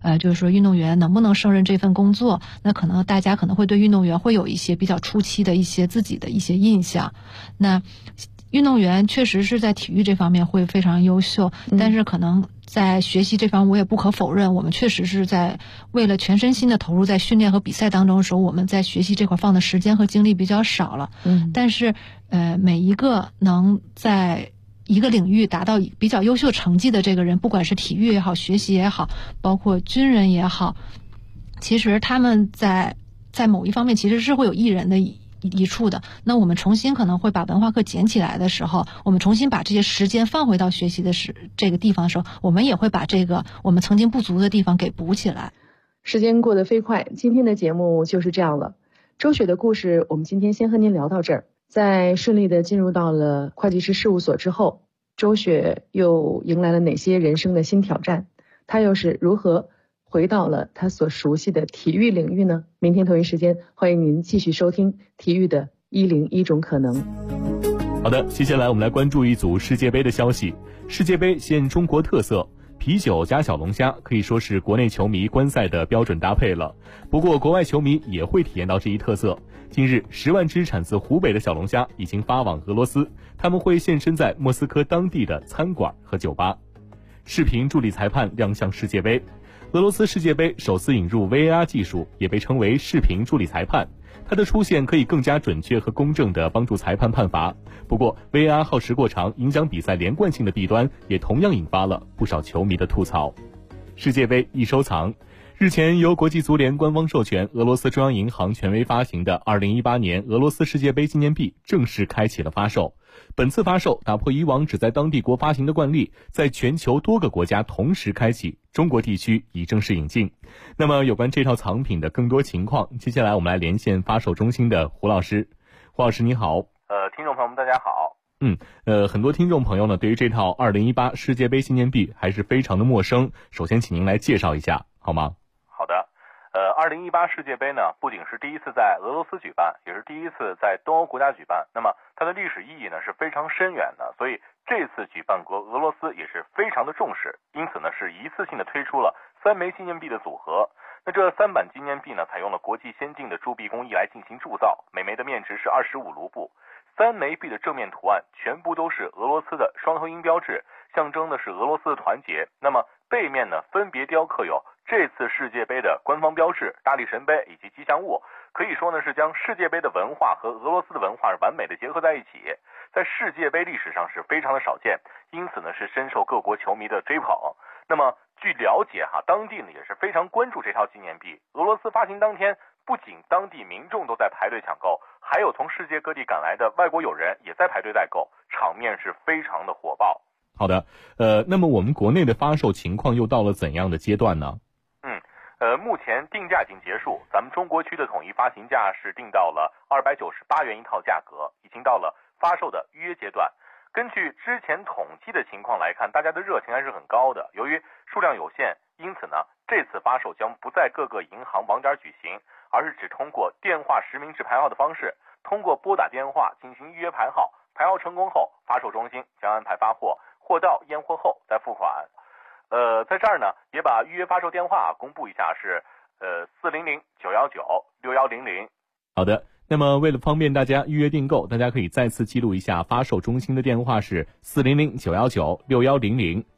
就是说运动员能不能胜任这份工作，那可能大家可能会对运动员会有一些比较初期的一些自己的一些印象。那运动员确实是在体育这方面会非常优秀，但是可能在学习这方我也不可否认，我们确实是在为了全身心的投入在训练和比赛当中的时候，我们在学习这块放的时间和精力比较少了。但是每一个能在一个领域达到比较优秀成绩的这个人，不管是体育也好，学习也好，包括军人也好，其实他们在某一方面其实是会有益人的一处的。那我们重新可能会把文化课捡起来的时候，我们重新把这些时间放回到学习的这个地方的时候，我们也会把这个我们曾经不足的地方给补起来。 时间过得飞快，今天的节目就是这样了。周雪的故事我们今天先和您聊到这儿。在顺利的进入到了会计师事务所之后，周雪又迎来了哪些人生的新挑战？她又是如何回到了她所熟悉的体育领域呢？明天同一时间，欢迎您继续收听体育的101种可能。 好的，接下来我们来关注一组世界杯的消息。世界杯现中国特色，啤酒加小龙虾可以说是国内球迷观赛的标准搭配了。不过国外球迷也会体验到这一特色。近日10万只产自湖北的小龙虾已经发往俄罗斯，他们会现身在莫斯科当地的餐馆和酒吧。视频助理裁判亮相世界杯。俄罗斯世界杯首次引入 VAR 技术，也被称为视频助理裁判。它的出现可以更加准确和公正地帮助裁判判罚。不过 VAR 耗时过长，影响比赛连贯性的弊端也同样引发了不少球迷的吐槽。世界杯易收藏。日前由国际足联官方授权，俄罗斯中央银行权威发行的2018年俄罗斯世界杯纪念币正式开启了发售。本次发售打破以往只在当地国发行的惯例，在全球多个国家同时开启，中国地区已正式引进。那么有关这套藏品的更多情况，接下来我们来连线发售中心的胡老师。胡老师你好。 听众朋友们大家好。 很多听众朋友呢对于这套2018世界杯纪念币还是非常的陌生，首先请您来介绍一下好吗？ 好的。2018世界杯呢，不仅是第一次在俄罗斯举办，也是第一次在东欧国家举办。那么它的历史意义呢是非常深远的，所以这次举办国俄罗斯也是非常的重视，因此呢是一次性的推出了3枚纪念币的组合。那这3版纪念币呢，采用了国际先进的铸币工艺来进行铸造，每枚的面值是25卢布。3枚币的正面图案全部都是俄罗斯的双头鹰标志，象征的是俄罗斯的团结。那么背面呢，分别雕刻有这次世界杯的官方标志、大力神杯以及吉祥物，可以说呢是将世界杯的文化和俄罗斯的文化完美的结合在一起，在世界杯历史上是非常的少见，因此呢是深受各国球迷的追捧。那么据了解当地呢也是非常关注这套纪念币。俄罗斯发行当天，不仅当地民众都在排队抢购，还有从世界各地赶来的外国友人也在排队代购，场面是非常的火爆。 好的，那么我们国内的发售情况又到了怎样的阶段呢？ 目前定价已经结束，咱们中国区的统一发行价是定到了298元一套价格，已经到了发售的预约阶段。根据之前统计的情况来看，大家的热情还是很高的。由于数量有限，因此呢，这次发售将不在各个银行网点举行，而是只通过电话实名制排号的方式，通过拨打电话进行预约排号，排号成功后，发售中心将安排发货，货到验货后再付款。在这儿呢，也把预约发售电话公布一下，是400-919-6100。 好的，那么为了方便大家预约订购，大家可以再次记录一下发售中心的电话是400-919-6100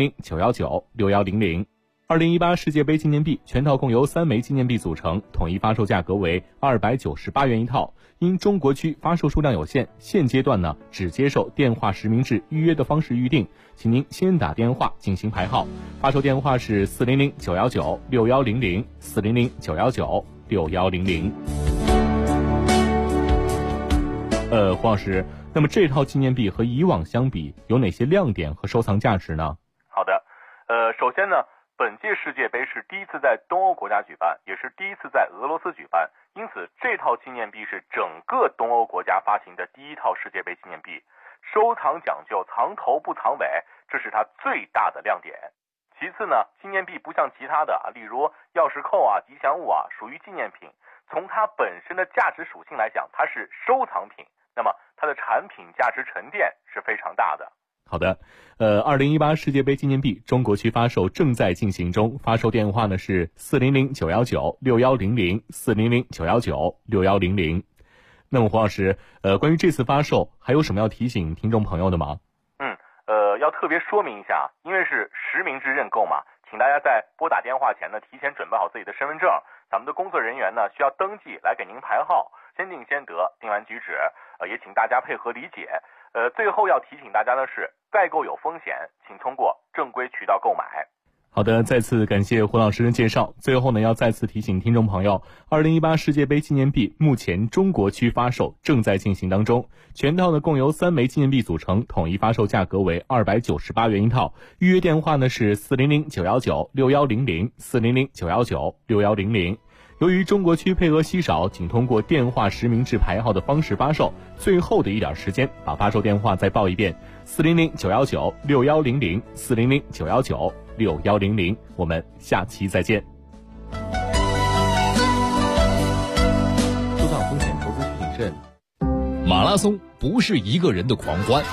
400-919-6100。2018世界杯纪念币全套共由3枚纪念币组成，统一发售价格为298元一套。因中国区发售数量有限，现阶段呢只接受电话实名制预约的方式预定，请您先打电话进行排号。发售电话是400-919-6100 400-919-6100。黄老师，那么这套纪念币和以往相比有哪些亮点和收藏价值呢？ 好的，首先呢，本届世界杯是第一次在东欧国家举办，也是第一次在俄罗斯举办，因此这套纪念币是整个东欧国家发行的第一套世界杯纪念币，收藏讲究藏头不藏尾，这是它最大的亮点。其次呢，纪念币不像其他的例如钥匙扣吉祥物属于纪念品，从它本身的价值属性来讲，它是收藏品，那么它的产品价值沉淀是非常大的。 好的，2018世界杯纪念币中国区发售正在进行中，发售电话呢是400-919-6100，400-919-6100。那么胡老师，关于这次发售还有什么要提醒听众朋友的吗？ 要特别说明一下，因为是实名制认购嘛，请大家在拨打电话前呢，提前准备好自己的身份证，咱们的工作人员呢需要登记来给您排号，先定先得，定完举止，也请大家配合理解。最后要提醒大家的是，代购有风险，请通过正规渠道购买。 好的，再次感谢胡老师的介绍。最后呢，要再次提醒听众朋友，2018世界杯纪念币目前中国区发售正在进行当中，全套呢共由3枚纪念币组成，统一发售价格为298元一套。预约电话呢是400-919-6100，400-919-6100。由于中国区配额稀少，仅通过电话实名制排号的方式发售，最后的一点时间，把发售电话再报一遍：400-919-6100，400-919-6100。我们下期再见。 收藏风险，投资需谨慎。马拉松不是一个人的狂欢，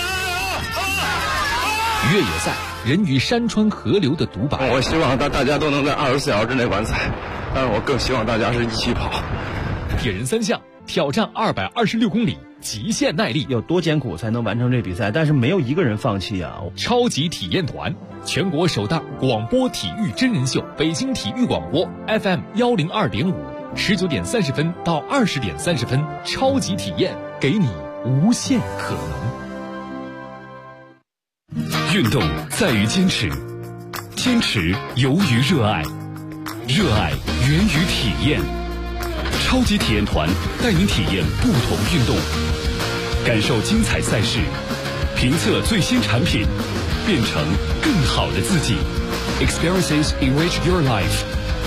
越野赛人与山川河流的独白。 我希望大家都能在24小时之内完赛，但是我更希望大家是一起跑。 铁人3项挑战226公里，极限耐力， 有多艰苦才能完成这比赛？但是没有一个人放弃啊！ 超级体验团，全国首档广播体育真人秀，北京体育广播 FM 102.5，19:30到20:30，超级体验，给你无限可能。运动在于坚持，坚持由于热爱，热爱源于体验。超级体验团带您体验不同运动，感受精彩赛事，评测最新产品，变成更好的自己。Experiences enrich your life。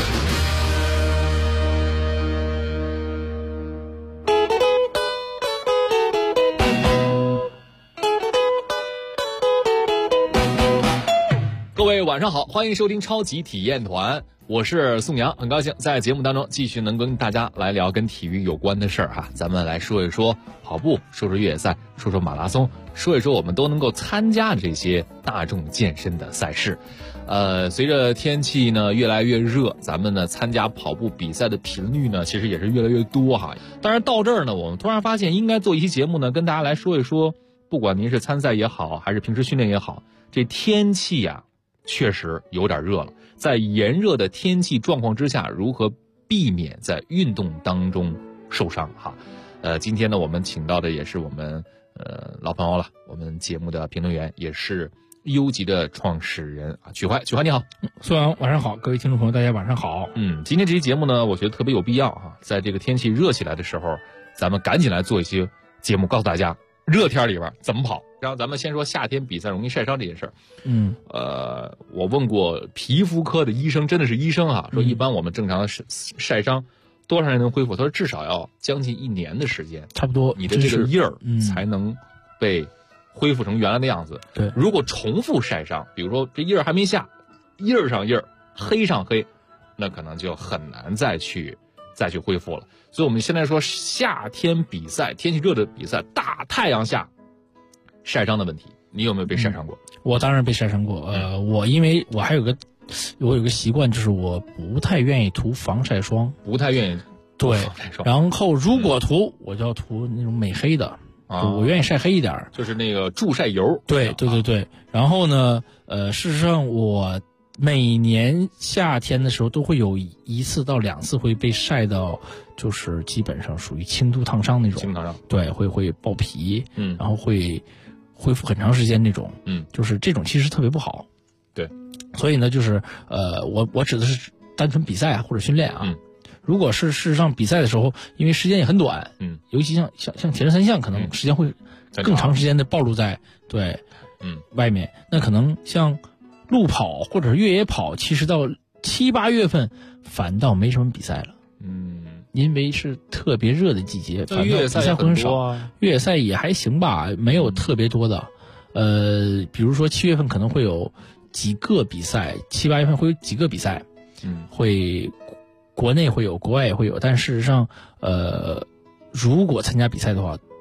各位晚上好，欢迎收听超级体验团，我是宋阳，很高兴在节目当中继续能跟大家来聊跟体育有关的事儿哈。咱们来说一说跑步，说说越野赛，说说马拉松，说一说我们都能够参加这些大众健身的赛事。随着天气呢越来越热，咱们呢参加跑步比赛的频率呢其实也是越来越多哈。当然到这儿呢，我们突然发现应该做一期节目呢，跟大家来说一说，不管您是参赛也好，还是平时训练也好，这天气呀确实有点热了，在炎热的天气状况之下，如何避免在运动当中受伤哈？今天呢，我们请到的也是我们老朋友了，我们节目的评论员，也是优级的创始人啊，曲怀你好。 宋阳晚上好，各位听众朋友大家晚上好。 今天这期节目呢，我觉得特别有必要哈，在这个天气热起来的时候，咱们赶紧来做一些节目，告诉大家热天里边怎么跑。然后咱们先说夏天比赛容易晒伤这件事儿。我问过皮肤科的医生，真的是医生啊，说一般我们正常的晒伤多长时间能恢复？他说至少要将近1年的时间， 差不多， 你的这个印儿才能被恢复成原来的样子。 对， 如果重复晒伤，比如说这印儿还没下，印儿上印儿，黑上黑，那可能就很难再去恢复了。所以我们现在说夏天比赛，天气热的比赛，大太阳下晒伤的问题，你有没有被晒伤过？ 我当然被晒伤过。我因为我有个习惯，就是我不太愿意涂防晒霜， 不太愿意涂防晒霜。 然后如果涂，我就要涂那种美黑的，我愿意晒黑一点， 就是那个助晒油。 对。然后呢，事实上我每年夏天的时候都会有1次到2次会被晒到，就是基本上属于轻度烫伤那种。 轻度烫伤。对， 会爆皮，然后会恢复很长时间那种，就是这种其实特别不好。 对， 所以呢，就是我指的是单纯比赛啊或者训练啊。如果是事实上比赛的时候，因为时间也很短，尤其像铁人3项，可能时间会更长时间的暴露在外面。那可能像路跑或者是越野跑，其实到7、8月份反倒没什么比赛了。因为是特别热的季节，反正比赛会很少。越野赛也还行吧，没有特别多的。比如说7月份可能会有几个比赛，7、8月份会有几个比赛，会国内会有，国外也会有。但事实上，如果参加比赛的话，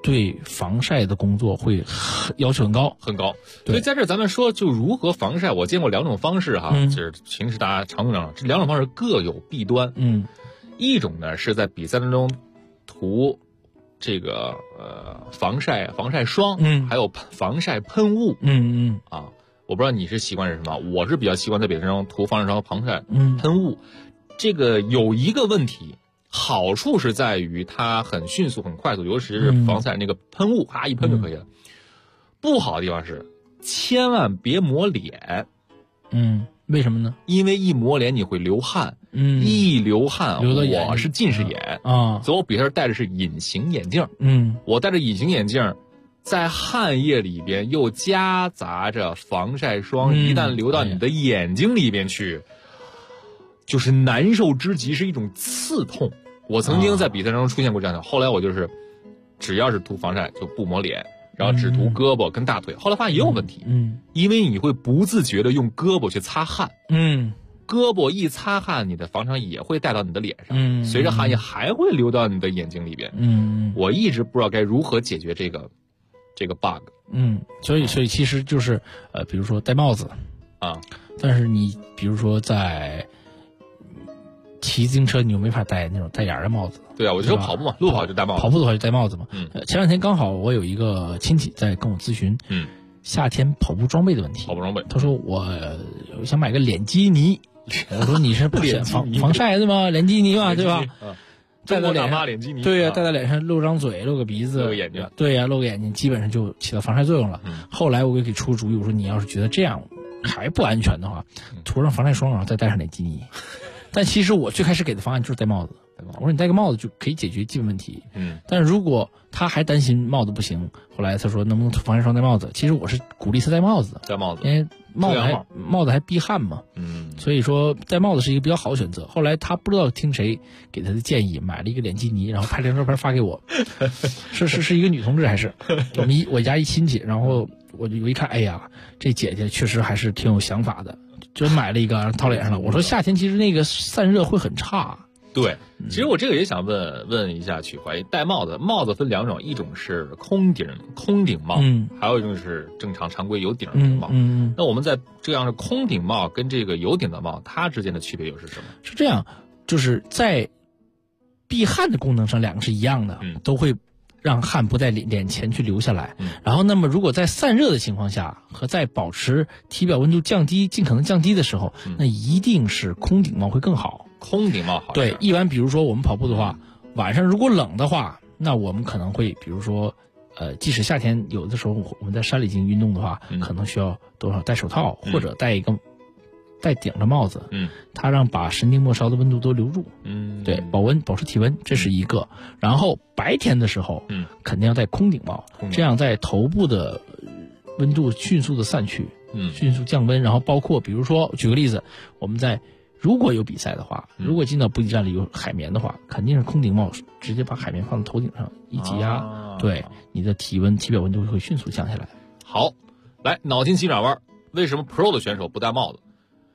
对防晒的工作会要求很高很高。所以在这咱们说就如何防晒，我见过2种方式哈，就是平时大家常用2种，这2种方式各有弊端。一种呢是在比赛当中涂这个防晒霜，还有防晒喷雾，啊，我不知道你是习惯是什么，我是比较习惯在比赛中涂防晒霜和防晒喷雾。这个有一个问题，好处是在于它很迅速很快速，尤其是防晒那个喷雾，一喷就可以了。不好的地方是千万别抹脸。 为什么呢？ 因为一抹脸你会流汗，一流汗我是近视眼啊，所以我比赛戴的是隐形眼镜。我戴着隐形眼镜，在汗液里边又夹杂着防晒霜，一旦流到你的眼睛里边去，就是难受之极，是一种刺痛。我曾经在比赛中出现过这样的，后来我就是只要是涂防晒就不抹脸，然后只涂胳膊跟大腿，后来发现也有问题。因为你会不自觉的用胳膊去擦汗。胳膊一擦汗，你的防晒也会带到你的脸上，随着汗液还会流到你的眼睛里边。我一直不知道该如何解决这个 bug。 所以其实就是比如说戴帽子啊，但是你比如说在骑自行车，你就没法戴那种带眼的帽子。 对啊，我就说跑步嘛，路跑就戴帽子， 跑步的话就戴帽子嘛。前2天刚好我有一个亲戚在跟我咨询，夏天跑步装备的问题。 跑步装备， 他说我想买个脸基尼，我说你是不想防晒的吗？脸基尼嘛，对吧？戴在脸上，对呀，戴在脸上露张嘴，露个鼻子， 露个眼睛， 对呀，露个眼睛，基本上就起到防晒作用了。后来我给出主意，我说你要是觉得这样还不安全的话，涂上防晒霜，然后再戴上脸基尼。但其实我最开始给的方案就是戴帽子。我说你戴个帽子就可以解决基本问题。但是如果他还担心帽子不行，后来他说能不能涂防晒霜戴帽子？其实我是鼓励他戴帽子，因为帽子还避汗嘛。所以说戴帽子是一个比较好的选择。后来他不知道听谁给他的建议，买了一个脸基尼，然后拍张照片发给我，是一个女同志还是我家一亲戚，然后我一看，哎呀，这姐姐确实还是挺有想法的，就买了一个套脸上了。我说夏天其实那个散热会很差。 对，其实我这个也想问一下曲怀，戴帽子分2种，一种是空顶帽，还有一种是正常常规有顶的帽。那我们在这样的空顶帽跟这个有顶的帽，它之间的区别又是什么？ 是这样，就是在避汗的功能上2个是一样的，都会让汗不在脸前去流下来。然后那么如果在散热的情况下和在保持体表温度尽可能降低的时候，那一定是空顶帽会更好。 空顶帽好。 对，一般比如说我们跑步的话，晚上如果冷的话，那我们可能会比如说即使夏天有的时候我们在山里进行运动的话，可能需要多少戴手套，或者戴一个带顶的帽子，它让把神经末梢的温度都留住，对，保持体温，这是一个。然后白天的时候，肯定要戴空顶帽，这样在头部的温度迅速的散去，迅速降温。然后包括比如说举个例子，我们如果有比赛的话，如果进到补给站里有海绵的话，肯定是空顶帽直接把海绵放在头顶上一挤压，对，你的体表温度会迅速降下来。 好，来脑筋急转弯，为什么 Pro 的选手不戴帽子？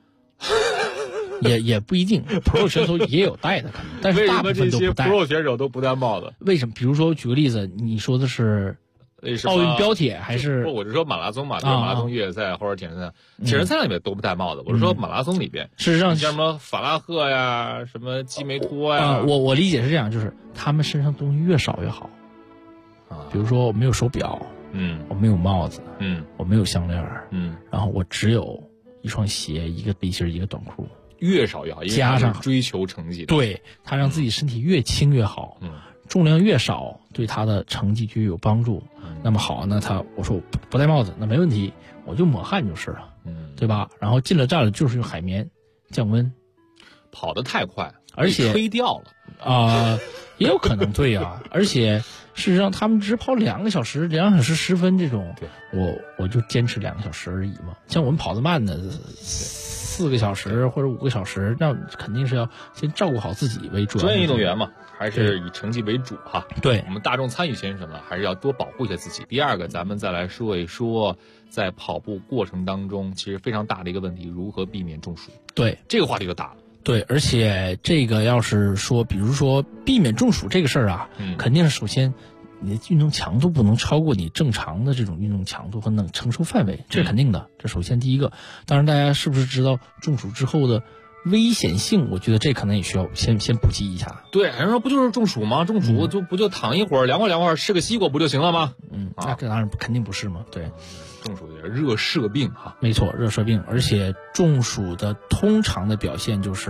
也不一定，Pro 选手也有戴的，可能，但是大部分都不戴。 为什么这些 Pro 选手都不戴帽子？ 为什么？比如说举个例子，你说的是奥运标铁还是？ 不，我是说马拉松嘛，就是马拉松越野赛或者铁人赛，铁人赛里面都不戴帽子。我是说马拉松里边， 事实上像什么法拉赫呀，什么基梅托呀， 我理解是这样，就是他们身上东西越少越好。比如说我没有手表，我没有帽子，我没有项链，然后我只有一双鞋、一个背心、一个短裤， 越少越好， 加上追求成绩的， 对，他让自己身体越轻越好，重量越少，对他的成绩就越有帮助。那么好，那我说我不戴帽子，那没问题，我就抹汗就是了，对吧？然后进了站了就是用海绵降温， 跑得太快， 而且吹掉了也有可能对啊，而且事实上他们只跑2个小时，2小时10分这种，我就坚持2个小时而已嘛。像我们跑得慢的4个小时或者5个小时，那肯定是要先照顾好自己为主。 专业运动员嘛，还是以成绩为主哈。 对， 我们大众参与选手呢，还是要多保护一下自己。第二个，咱们再来说一说，在跑步过程当中，其实非常大的一个问题，如何避免中暑。 对， 这个话题就大了。 对，而且这个要是说，比如说避免中暑这个事儿啊，肯定是首先你的运动强度不能超过你正常的这种运动强度和能承受范围，这是肯定的。这首先第一个。当然，大家是不是知道中暑之后的危险性？我觉得这可能也需要先普及一下。 对，人说不就是中暑吗？中暑不就躺一会儿，凉快吃个西瓜不就行了吗？ 那当然肯定不是嘛。对， 中暑也是热射病哈。 没错，热射病，而且中暑的通常的表现就是，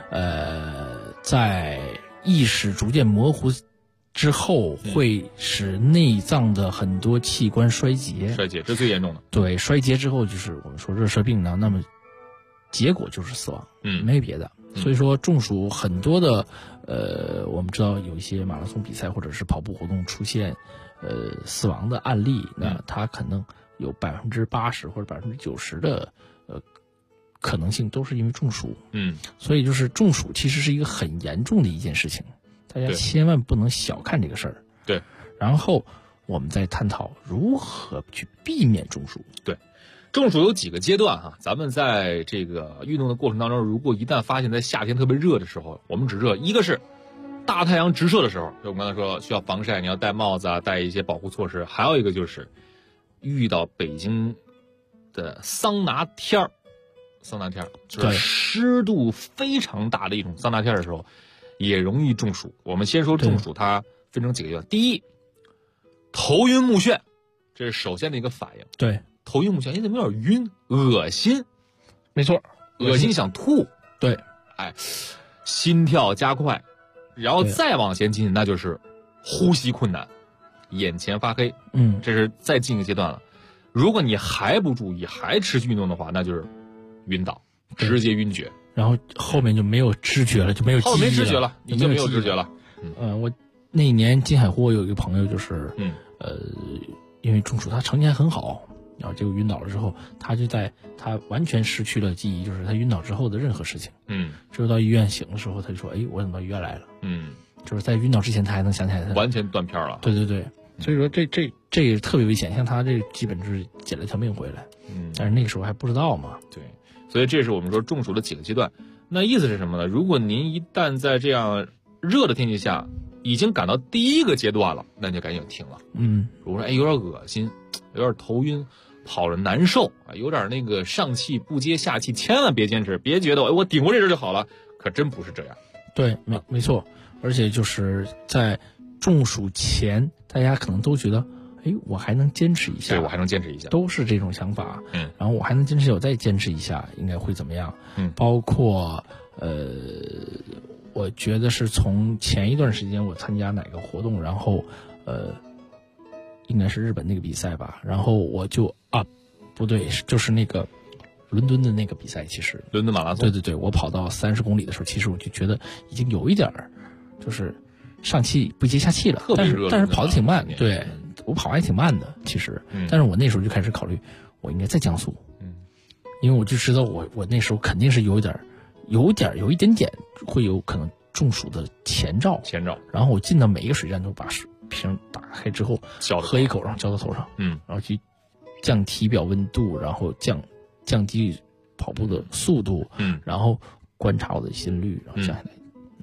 在意识逐渐模糊之后，会使内脏的很多器官衰竭。 衰竭，这最严重的。 对，衰竭之后就是我们说热射病呢，那么结果就是死亡，没别的。所以说中暑很多的，我们知道有一些马拉松比赛或者是跑步活动出现，死亡的案例，那它可能有80%或者90%的，可能性都是因为中暑。所以就是中暑其实是一个很严重的一件事情，大家千万不能小看这个事儿。 对， 然后我们再探讨如何去避免中暑。 对。中暑有几个阶段哈，咱们在这个运动的过程当中，如果一旦发现在夏天特别热的时候，我们指热，一个是大太阳直射的时候，就我们刚才说需要防晒，你要戴帽子啊，戴一些保护措施；还有一个就是遇到北京的桑拿天儿，就是湿度非常大的一种桑拿天的时候，也容易中暑。我们先说中暑，它分成几个阶段。第一，头晕目眩，这是首先的一个反应。 对。 头晕目眩，你怎么有点晕，恶心？ 没错， 恶心想吐。 对， 心跳加快，然后再往前进，那就是呼吸困难，眼前发黑。这是再进一个阶段了。如果你还不注意，还持续运动的话，那就是晕倒，直接晕厥。 然后后面就没有知觉了，就没有记忆了， 没知觉了，你就没有知觉了。 我那一年金海湖有一个朋友就是，因为中暑，他成绩还很好。然后结果晕倒了之后，他完全失去了记忆，就是他晕倒之后的任何事情。只有到医院醒的时候，他就说：“哎，我怎么到医院来了？”就是在晕倒之前，他还能想起来，他完全断片了。 对，所以说这也特别危险，像他这基本就是捡了条命回来。但是那个时候还不知道嘛。 对，所以这是我们说中暑的几个阶段。那意思是什么呢？如果您一旦在这样热的天气下已经感到第一个阶段了，那你就赶紧停了。如果说有点恶心，有点头晕，跑着难受啊，有点那个上气不接下气，千万别坚持，别觉得我顶过这阵就好了，可真不是这样。 对，没错，而且就是在中暑前，大家可能都觉得，我还能坚持一下， 对，我还能坚持一下， 都是这种想法。然后我还能坚持，我再坚持一下，应该会怎么样？包括我觉得是从前一段时间我参加哪个活动，然后应该是日本那个比赛吧，然后我就不对，就是那个伦敦的那个比赛，其实伦敦马拉松， 对，我跑到30公里的时候，其实我就觉得已经有一点就是上气不接下气了， 特别热， 但是跑得挺慢，对，我跑还挺慢的，其实，但是我那时候就开始考虑，我应该再降速，因为我就知道我那时候肯定是有一点点会有可能中暑的前兆，然后我进到每一个水站都把瓶打开之后，喝一口，然后浇到头上，然后去降体表温度，然后降低跑步的速度，然后观察我的心率，然后降下来。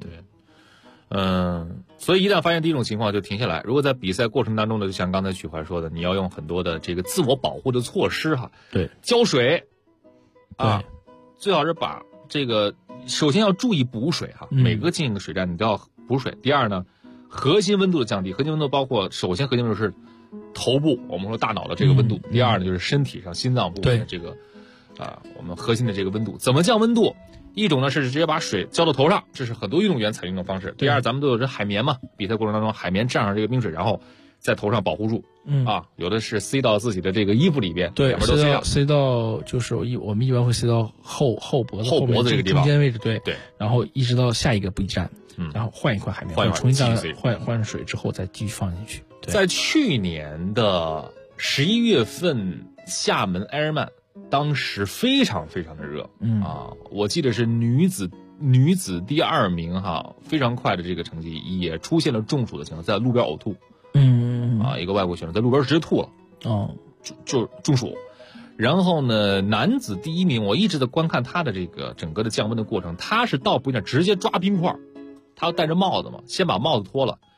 对，所以一旦发现第一种情况就停下来。如果在比赛过程当中呢，就像刚才曲怀说的，你要用很多的这个自我保护的措施哈。 对， 浇水最好是把这个首先要注意补水哈，每个进一个水站你都要补水。第二呢，核心温度的降低，核心温度包括首先核心温度是头部，我们说大脑的这个温度。第二呢，就是身体上心脏部分的这个我们核心的这个温度。怎么降温度？一种呢是直接把水浇到头上，这是很多运动员采用的方式。第二，咱们都有这海绵嘛，比赛过程当中海绵蘸上这个冰水，然后在头上保护住。有的是塞到自己的这个衣服里边， 对， 两边都塞上， 塞到就是我们一般会塞到后脖子这个地方中间位置，对， 然后一直到下一个补给站，然后换一块海绵，重新换水之后再继续放进去。 在去年的11月份，厦门 Ironman 当时非常非常的热，我记得是女子第2名哈，非常快的这个成绩，也出现了中暑的情况，在路边呕吐。一个外国选手在路边直接吐了，就中暑。然后呢，男子第1名，我一直在观看他的这个整个的降温的过程，他是到补给站直接抓冰块，他要戴着帽子嘛，先把帽子脱了，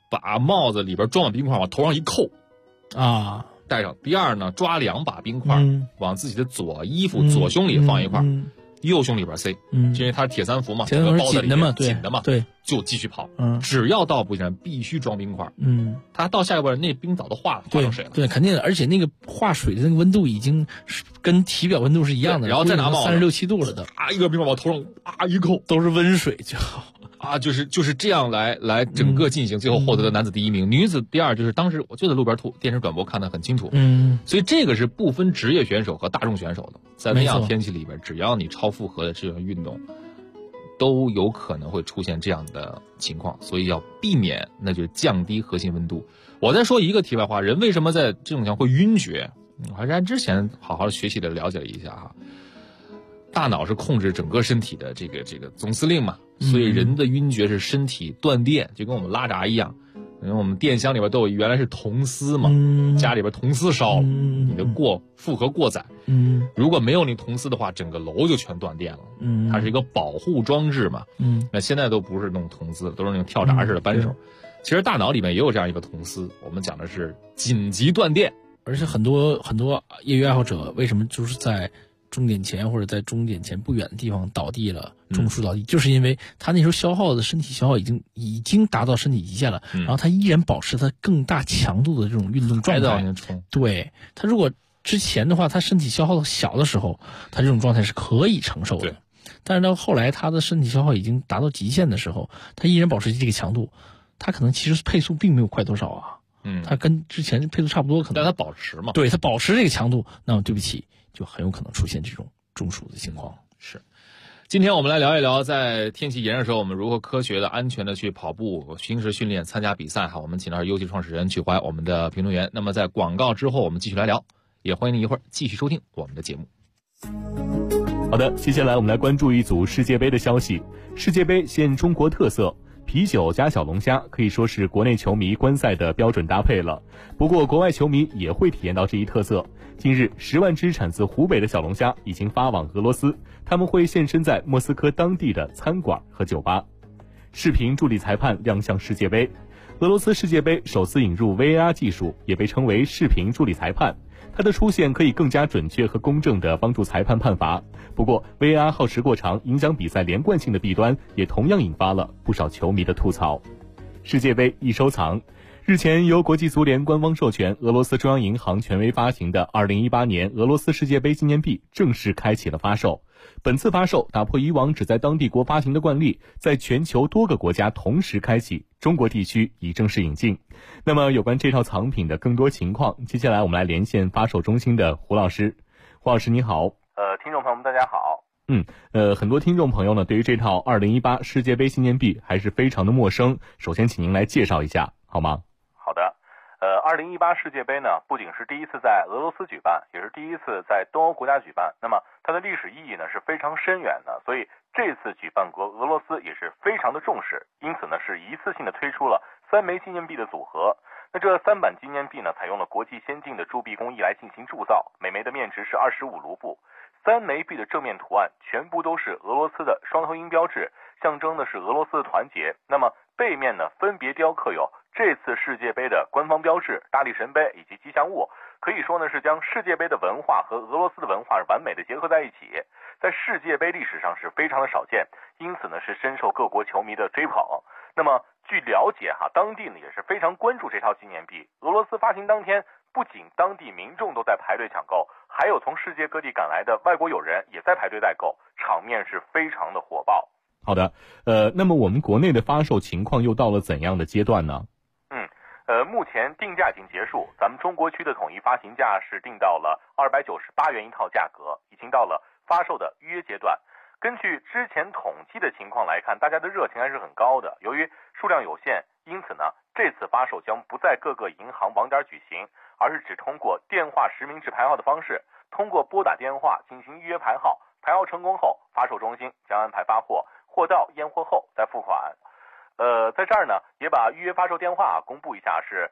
把帽子里边装满冰块往头上一扣啊， 戴上。第二呢，抓2把冰块往自己的左衣服左胸里放一块，右胸里边塞，因为它是铁三服嘛， 铁三服紧的嘛， 紧的嘛， 对， 就继续跑。只要到补给站必须装冰块。它到下一步那冰早都化成水了。 对，肯定的，而且那个化水的那个温度已经跟体表温度是一样的， 然后再拿帽子 36、7度了的， 一个冰块往头上一扣， 都是温水就好。 就是这样来整个进行，最后获得的男子第1名，女子第2。就是当时我就在路边电视转播看得很清楚，所以这个是不分职业选手和大众选手的，在那样天气里边，只要你超负荷的这项运动，都有可能会出现这样的情况，所以要避免，那就是降低核心温度。我再说一个题外话，人为什么在这种情况会晕厥？我还是按之前好好学习的了解了一下哈。大脑是控制整个身体的这个总司令嘛，所以人的晕厥是身体断电，就跟我们拉闸一样。因为我们电箱里边都有原来是铜丝嘛，家里边铜丝烧了，你的负荷过载，如果没有你铜丝的话，整个楼就全断电了。它是一个保护装置嘛。那现在都不是弄铜丝，都是那种跳闸式的扳手。其实大脑里面也有这样一个铜丝，我们讲的是紧急断电。 而且很多业余爱好者为什么就是在终点前或者在终点前不远的地方倒地了，中暑倒地，就是因为他那时候身体消耗已经达到身体极限了，然后他依然保持他更大强度的这种运动状态。对，他如果之前的话，他身体消耗小的时候，他这种状态是可以承受的。但是到后来他的身体消耗已经达到极限的时候，他依然保持这个强度，他可能其实配速并没有快多少啊。他跟之前配速差不多，可能但他保持嘛， 对，他保持这个强度，那么对不起，就很有可能出现这种中暑的情况。 是，今天我们来聊一聊，在天气炎热的时候，我们如何科学的、安全的去跑步、平时训练、参加比赛哈。我们请到是优奇创始人曲怀，我们的评论员。那么在广告之后，我们继续来聊，也欢迎您一会儿继续收听我们的节目。 好的，接下来我们来关注一组世界杯的消息。世界杯现中国特色。啤酒加小龙虾可以说是国内球迷观赛的标准搭配了，不过国外球迷也会体验到这一特色。近日10万只产自湖北的小龙虾已经发往俄罗斯，他们会现身在莫斯科当地的餐馆和酒吧。视频助理裁判亮相世界杯。俄罗斯世界杯首次引入 VAR 技术，也被称为视频助理裁判。它的出现可以更加准确和公正地帮助裁判判罚。不过 VAR 耗时过长，影响比赛连贯性的弊端也同样引发了不少球迷的吐槽。世界杯易收藏。日前由国际足联官方授权，俄罗斯中央银行权威发行的2018年俄罗斯世界杯纪念币正式开启了发售。本次发售打破以往只在当地国发行的惯例，在全球多个国家同时开启，中国地区已正式引进。那么有关这套藏品的更多情况，接下来我们来连线发售中心的胡老师。胡老师你好。 听众朋友们大家好。 很多听众朋友呢对于这套2018世界杯纪念币还是非常的陌生，首先请您来介绍一下好吗？ 好的。2018世界杯呢，不仅是第一次在俄罗斯举办，也是第一次在东欧国家举办。那么它的历史意义呢是非常深远的，所以这次举办国俄罗斯也是非常的重视，因此呢是一次性的推出了3枚纪念币的组合。那这3版纪念币呢，采用了国际先进的铸币工艺来进行铸造，每枚的面值是25卢布。3枚币的正面图案全部都是俄罗斯的双头鹰标志，象征的是俄罗斯的团结。那么背面呢，分别雕刻有这次世界杯的官方标志、大力神杯以及吉祥物，可以说呢是将世界杯的文化和俄罗斯的文化完美的结合在一起，在世界杯历史上是非常的少见，因此呢是深受各国球迷的追捧。那么据了解当地呢也是非常关注这套纪念币。俄罗斯发行当天，不仅当地民众都在排队抢购，还有从世界各地赶来的外国友人也在排队代购，场面是非常的火爆。 好的，那么我们国内的发售情况又到了怎样的阶段呢？ 目前定价已经结束，咱们中国区的统一发行价是定到了298元一套价格，已经到了发售的预约阶段。根据之前统计的情况来看，大家的热情还是很高的。由于数量有限，因此呢，这次发售将不在各个银行网点举行，而是只通过电话实名制排号的方式，通过拨打电话进行预约排号，排号成功后，发售中心将安排发货，货到验货后再付款。在这儿呢，也把预约发售电话公布一下，是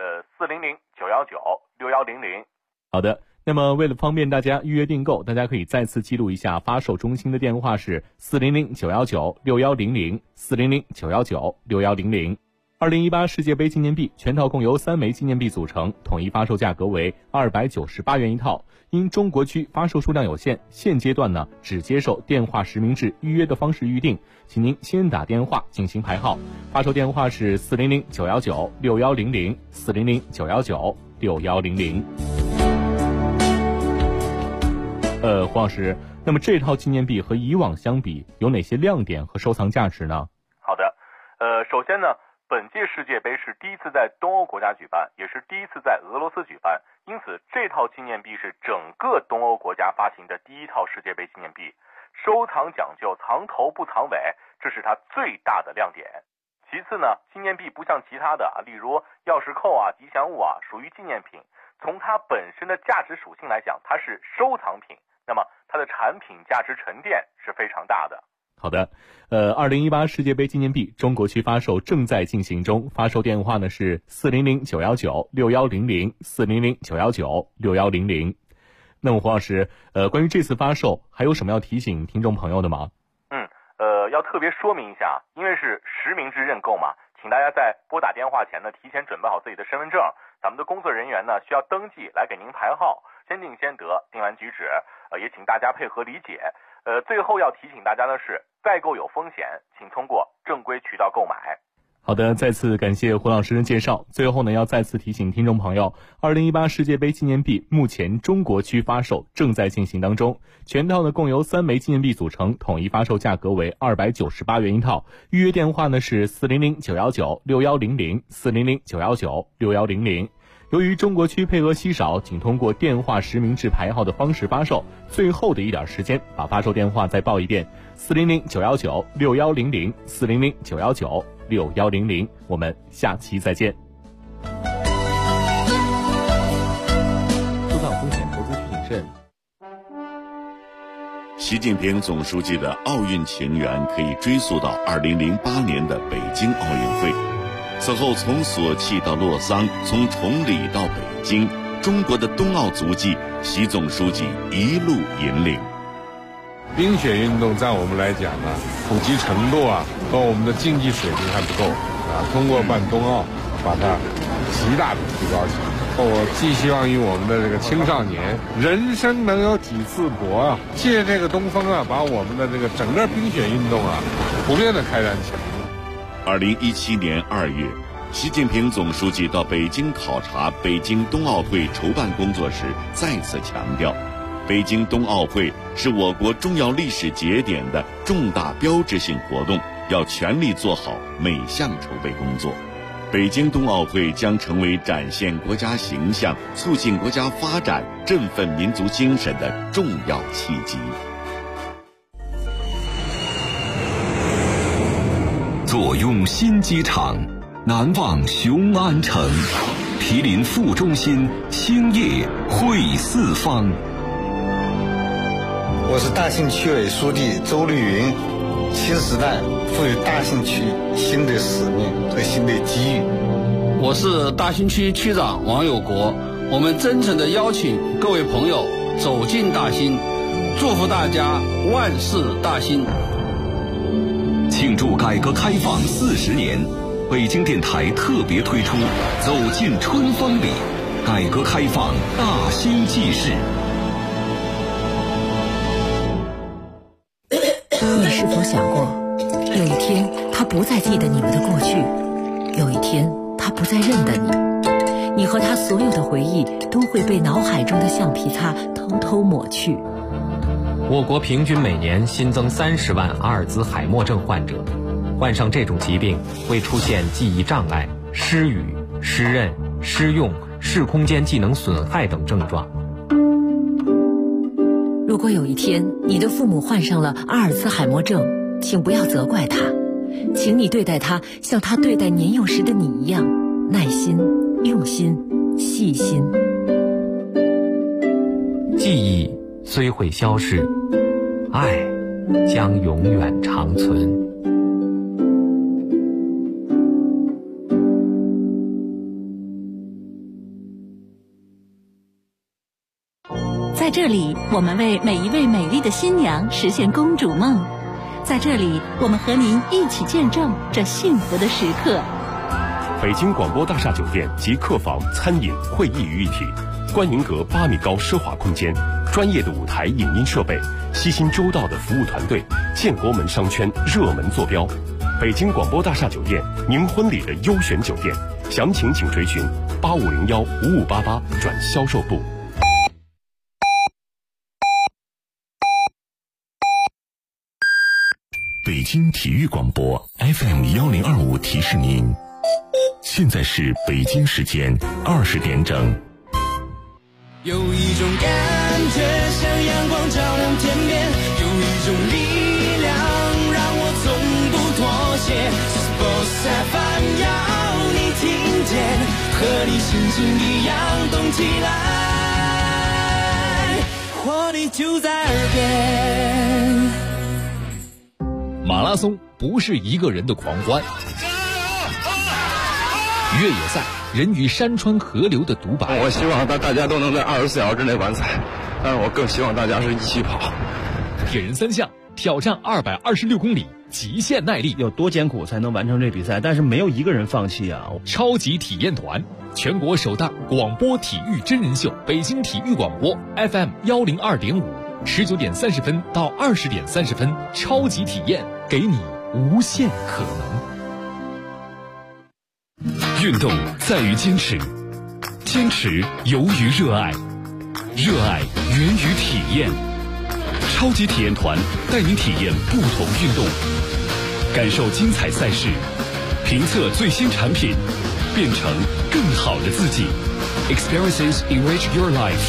400-919-6100。 好的，那么为了方便大家预约订购，大家可以再次记录一下发售中心的电话是400-919-6100，400-919-6100。 2018世界杯纪念币全套共由3枚纪念币组成，统一发售价格为298元一套。因中国区发售数量有限，现阶段呢只接受电话实名制预约的方式预定，请您先打电话进行排号。发售电话是400-919-6100 400-919-6100。黄老师，那么这套纪念币和以往相比，有哪些亮点和收藏价值呢？ 好的，首先呢，本届世界杯是第一次在东欧国家举办，也是第一次在俄罗斯举办，因此这套纪念币是整个东欧国家发行的第一套世界杯纪念币，收藏讲究藏头不藏尾，这是它最大的亮点。其次呢，纪念币不像其他的例如钥匙扣吉祥物属于纪念品，从它本身的价值属性来讲，它是收藏品，那么它的产品价值沉淀是非常大的。 好的，2018世界杯纪念币中国区发售正在进行中，发售电话呢是400-919-6100 400-919-6100。那么黄老师，关于这次发售还有什么要提醒听众朋友的吗？ 要特别说明一下，因为是实名制认购嘛，请大家在拨打电话前呢，提前准备好自己的身份证，咱们的工作人员呢需要登记来给您排号，先定先得，定完举止，也请大家配合理解。最后要提醒大家的是，代购有风险，请通过正规渠道购买。 好的，再次感谢胡老师的介绍。最后呢，要再次提醒听众朋友，2018世界杯纪念币目前中国区发售正在进行当中，全套呢共由3枚纪念币组成，统一发售价格为298元一套。预约电话呢是400-919-6100 400-919-6100。由于中国区配额稀少，请通过电话实名制排号的方式发售。最后的一点时间，把发售电话再报一遍：400-919-6100 400-919-6100。我们下期再见。 收藏风险，投资需谨慎。 习近平总书记的奥运情缘可以追溯到2008年的北京奥运会。此后，从索契到洛桑，从崇礼到北京，中国的冬奥足迹，习总书记一路引领。 冰雪运动在我们来讲呢，普及程度和我们的竞技水平还不够通过办冬奥，把它极大的提高起来。我寄希望于我们的这个青少年，人生能有几次搏借这个东风把我们的这个整个冰雪运动普遍的开展起来。 2017年2月，习近平总书记到北京考察北京冬奥会筹办工作时，再次强调，北京冬奥会是我国重要历史节点的重大标志性活动，要全力做好每项筹备工作。北京冬奥会将成为展现国家形象、促进国家发展、振奋民族精神的重要契机。 坐拥新机场，难忘雄安城，毗邻副中心，兴业汇四方。 我是大兴区委书记周绿云。新时代赋予大兴区新的使命和新的机遇。 我是大兴区区长王有国。我们真诚地邀请各位朋友走进大兴，祝福大家万事大兴。 庆祝改革开放40年，北京电台特别推出《走进春风里》，改革开放大兴纪事。 你是否想过，有一天他不再记得你们的过去，有一天他不再认得你，你和他所有的回忆都会被脑海中的橡皮擦偷偷抹去。 我国平均每年新增30万阿尔兹海默症患者，患上这种疾病会出现记忆障碍、失语、失认、失用、视空间技能损害等症状。 如果有一天你的父母患上了阿尔兹海默症，请不要责怪他，请你对待他像他对待年幼时的你一样，耐心、用心、细心。 记忆虽会消逝，爱将永远长存。 在这里，我们为每一位美丽的新娘实现公主梦。在这里，我们和您一起见证这幸福的时刻。 北京广播大厦酒店集客房、餐饮、会议于一体，观迎阁8米高奢华空间，专业的舞台影音设备，悉心周到的服务团队，建国门商圈热门坐标。北京广播大厦酒店，您婚礼的优选酒店，详情请垂询8501-5588转销售部。 北京体育广播 FM1025提示您，现在是北京时间20点整。 有一种感觉像阳光照亮天边，有一种力量让我从不妥协。Sports FM 要你听见，和你心情一样动起来，活力就在耳边。 马拉松不是一个人的狂欢，越野赛人与山川河流的独白。 我希望大家都能在24小时之内完赛，但是我更希望大家是一起跑。 铁人3项挑战226公里，极限耐力， 有多艰苦才能完成这比赛？但是没有一个人放弃啊！ 超级体验团，全国首档广播体育真人秀，北京体育广播 FM102.5，19点30分到20点30分，超级体验，给你无限可能。 运动在于坚持，坚持由于热爱，热爱源于体验。超级体验团带你体验不同运动，感受精彩赛事，评测最新产品，变成更好的自己。Experiences enrich your life。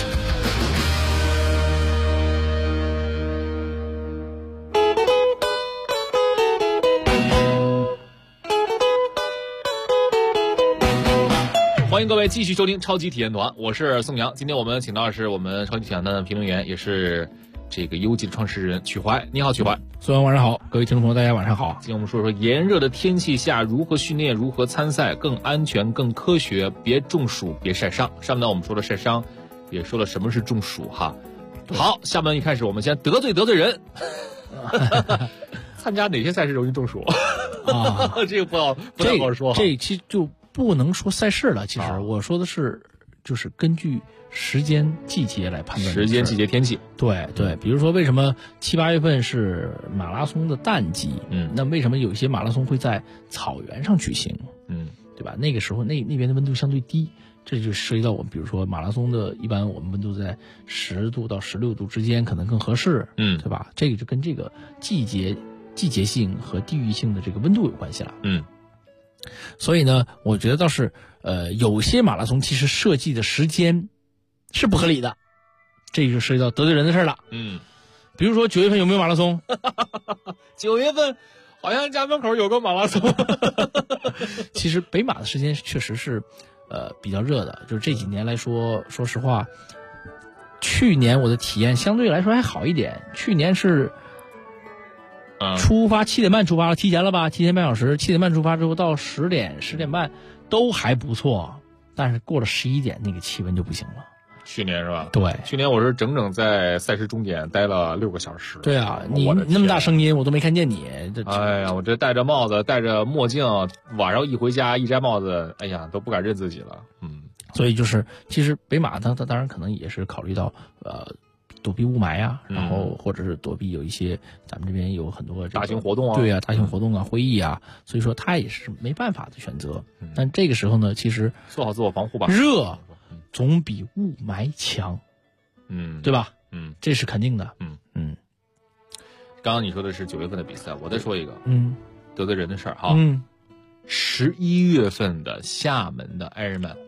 欢迎各位继续收听超级体验团，我是宋阳。今天我们请到的是我们超级体验团的评论员，也是这个优记的创始人曲怀。你好，曲怀。 宋阳晚上好，各位听众朋友大家晚上好。 今天我们说说炎热的天气下如何训练，如何参赛更安全更科学，别中暑别晒伤。上半段我们说了晒伤，也说了什么是中暑哈。好，下半段一开始我们先得罪人参加哪些赛事容易中暑啊？这个不太好说。 这期就不能说赛事了，其实我说的是就是根据时间季节来判断。 时间季节天气， 对对，比如说为什么7、8月份是马拉松的淡季？那为什么有一些马拉松会在草原上举行？对吧？那个时候那边的温度相对低，这就涉及到我们比如说马拉松的，一般我们温度在10度到16度之间可能更合适，对吧？这个就跟这个季节性和地域性的这个温度有关系了。所以呢，我觉得倒是有些马拉松其实设计的时间是不合理的，这就涉及到得罪人的事了。比如说9月份有没有马拉松 ？9月份好像家门口有个马拉松。 其实北马的时间确实是比较热的，就是这几年来说，说实话，去年我的体验相对来说还好一点。去年是出发7点半出发了，提前了吧？提前半小时，7点半出发之后到10点半都还不错，但是过了11点那个气温就不行了。 去年是吧？ 对， 去年我是整整在赛事终点待了6个小时。 对啊，你那么大声音我都没看见你。 哎呀，我这戴着帽子戴着墨镜，晚上一回家一摘帽子，哎呀都不敢认自己了。 所以就是其实北马它当然可能也是考虑到躲避雾霾啊，然后或者是躲避有一些咱们这边有很多大型活动啊， 对啊，大型活动啊，会议啊，所以说它也是没办法的选择。但这个时候呢，其实做好自我防护吧， 热总比雾霾强，对吧？这是肯定的。 刚刚你说的是9月份的比赛，我再说一个，得罪人的事儿哈。11月份的厦门的 Ironman，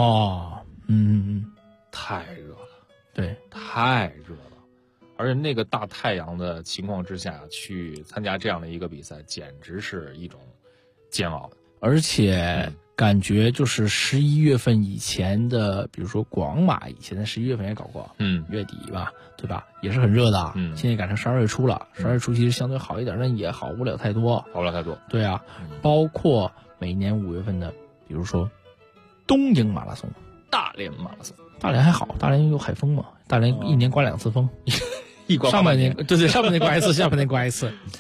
太热了。 对， 太热了，而且那个大太阳的情况之下去参加这样的一个比赛，简直是一种煎熬。 而且感觉就是11月份以前的，比如说广马以前在11月份也搞过，月底吧，对吧？也是很热的。现在改成12月初了，12月初其实相对好一点，但也好不了太多。对啊，包括每年5月份的，比如说东营马拉松、 大连马拉松。 大连还好，大连有海风嘛，大连一年刮2次风， 一刮上半年对上半年刮一次，下半年刮一次。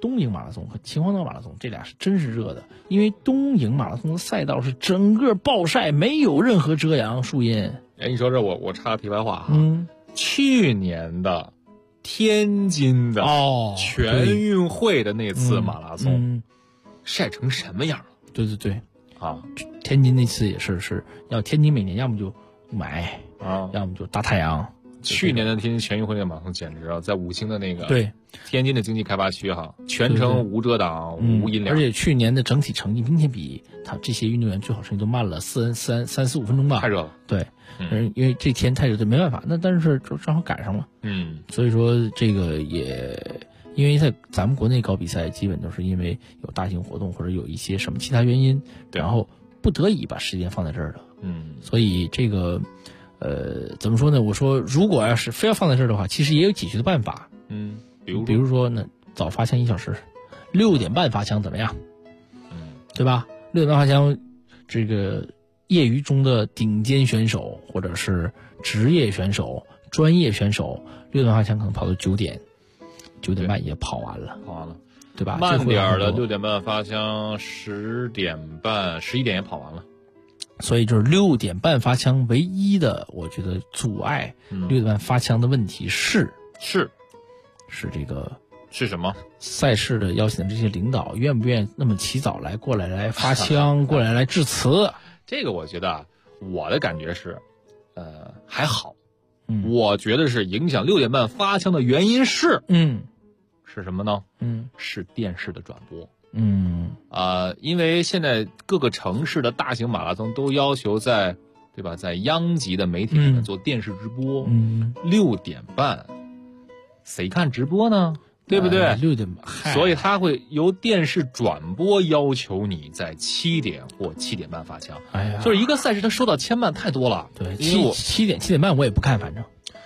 东营马拉松和秦皇岛马拉松，这俩是真是热的，因为东营马拉松的赛道是整个暴晒，没有任何遮阳树荫。 哎，你说这我插个题外话哈，去年的天津的全运会的那次马拉松，晒成什么样了？ 对对对， 啊， 天津那次也是要天津每年要么就雾霾啊，要么就大太阳。 去年的天津全运会的马拉松简直啊，在武清的那个对天津的经济开发区哈，全程无遮挡、无阴凉， 而且去年的整体成绩明显比他这些运动员最好成绩都慢了3、4、5分钟吧。 太热了， 对，因为这天太热，就没办法。那但是就正好赶上了，所以说这个也因为在咱们国内搞比赛，基本都是因为有大型活动或者有一些什么其他原因，然后不得已把时间放在这儿的。所以这个。怎么说呢？我说，如果要是非要放在这儿的话，其实也有解决的办法。 比如说呢，早发枪1小时，6点半发枪怎么样？对吧？6点半发枪，这个业余中的顶尖选手或者是职业选手、专业选手，6点半发枪可能跑到9点半也跑完了，对吧？ 慢点的6点半发枪，10点半、11点也跑完了。 所以就是6点半发枪，唯一的我觉得阻碍6点半发枪的问题是这个是什么？ 赛事的邀请的这些领导愿不愿意那么起早过来发枪，过来致辞？ 这个我觉得我的感觉是，还好。我觉得是影响6点半发枪的原因是什么呢？是电视的转播。因为现在各个城市的大型马拉松都要求在央级的媒体里面做电视直播。6点半，谁看直播呢？对不对 ？6点半， 所以他会由电视转播要求你在7点或7点半发枪。 哎呀， 就是一个赛事，他收到千万太多了。 对，7点半我也不看，反正。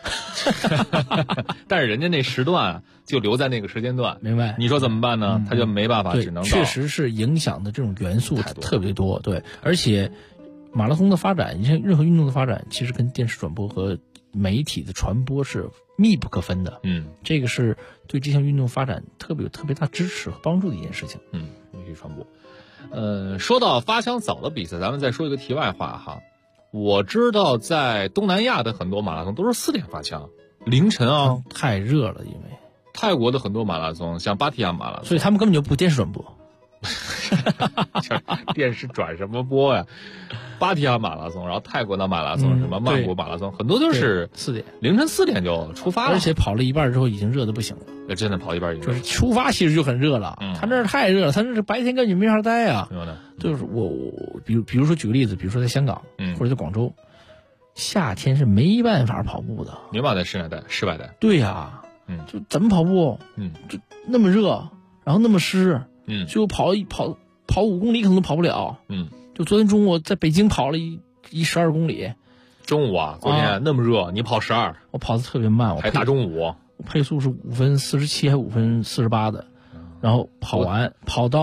但是人家那时段就留在那个时间段， 明白？ 你说怎么办呢？他就没办法，只能确实是影响的这种元素特别多。对，而且马拉松的发展，你像任何运动的发展，其实跟电视转播和媒体的传播是密不可分的。这个是对这项运动发展特别大支持和帮助的一件事情。 媒体传播。说到发枪早的比赛，咱们再说一个题外话哈。我知道在东南亚的很多马拉松都是4点发枪，凌晨啊， 太热了。因为泰国的很多马拉松，像芭提雅马拉松， 所以他们根本就不电视转播。 电视转什么播呀？芭提雅马拉松，然后泰国的马拉松，什么曼谷马拉松，很多都是 4点， 凌晨4点就出发了， 而且跑了一半之后已经热得不行了。 真的跑一半已经就是出发其实就很热了，他那儿太热了，他那是白天根本没法待啊。就是我比如说举个例子，比如说在香港，或者在广州，夏天是没办法跑步的， 没办法在室外待。 对呀，就怎么跑步？就那么热，然后那么湿，就跑5公里可能都跑不了。就昨天中午在北京跑了一12公里， 中午啊，昨天那么热，你跑12， 我跑得特别慢， 还大中午， 我配速是5分47还5分48的，然后跑到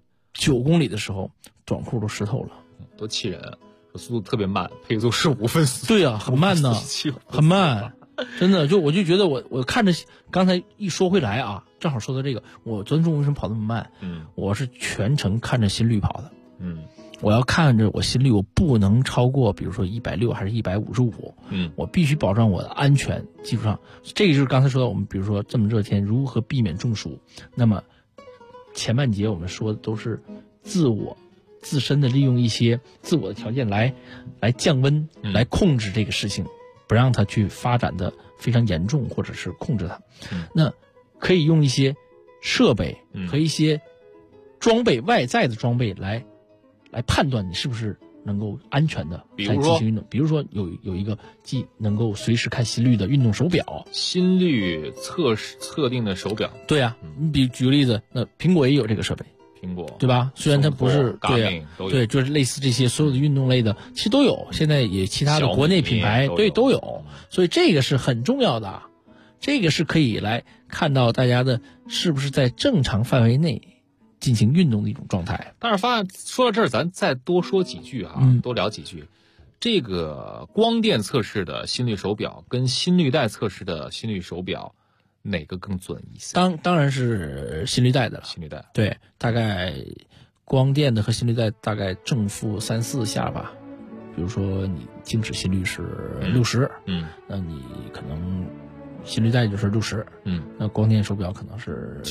9公里的时候，短裤都湿透了， 多气人！速度特别慢，配速是5分4。 对呀，很慢呢，很慢，真的。我就觉得我看着，刚才一说回来啊，正好说到这个，我昨天中午为什么跑那么慢？我是全程看着心率跑的。我要看着我心率，我不能超过，比如说160还是155。我必须保障我的安全基础上，这个就是刚才说到我们，比如说这么热天如何避免中暑。那么前半节我们说的都是自身的利用一些自我的条件来降温，来控制这个事情，不让它去发展的非常严重，或者是控制它。那可以用一些设备和一些装备，外在的装备来判断你是不是能够安全的在进行运动。比如说有一个既能够随时看心率的运动手表， 心率测定的手表。 对啊，你举个例子，那苹果也有这个设备。 苹果对吧？虽然它不是对，就是类似这些所有的运动类的，其实都有。现在也其他的国内品牌都有，所以这个是很重要的。这个是可以来看到大家的是不是在正常范围内进行运动的一种状态。 但是说到这儿，咱再多说几句多聊几句。这个光电测试的心率手表跟心率带测试的心率手表， 哪个更准一些？ 当然是心率带的了。 心率带， 对，大概光电的和心率带大概正负3、4下吧。比如说你静止心率是60，那你可能心率带就是60，那光电手表可能是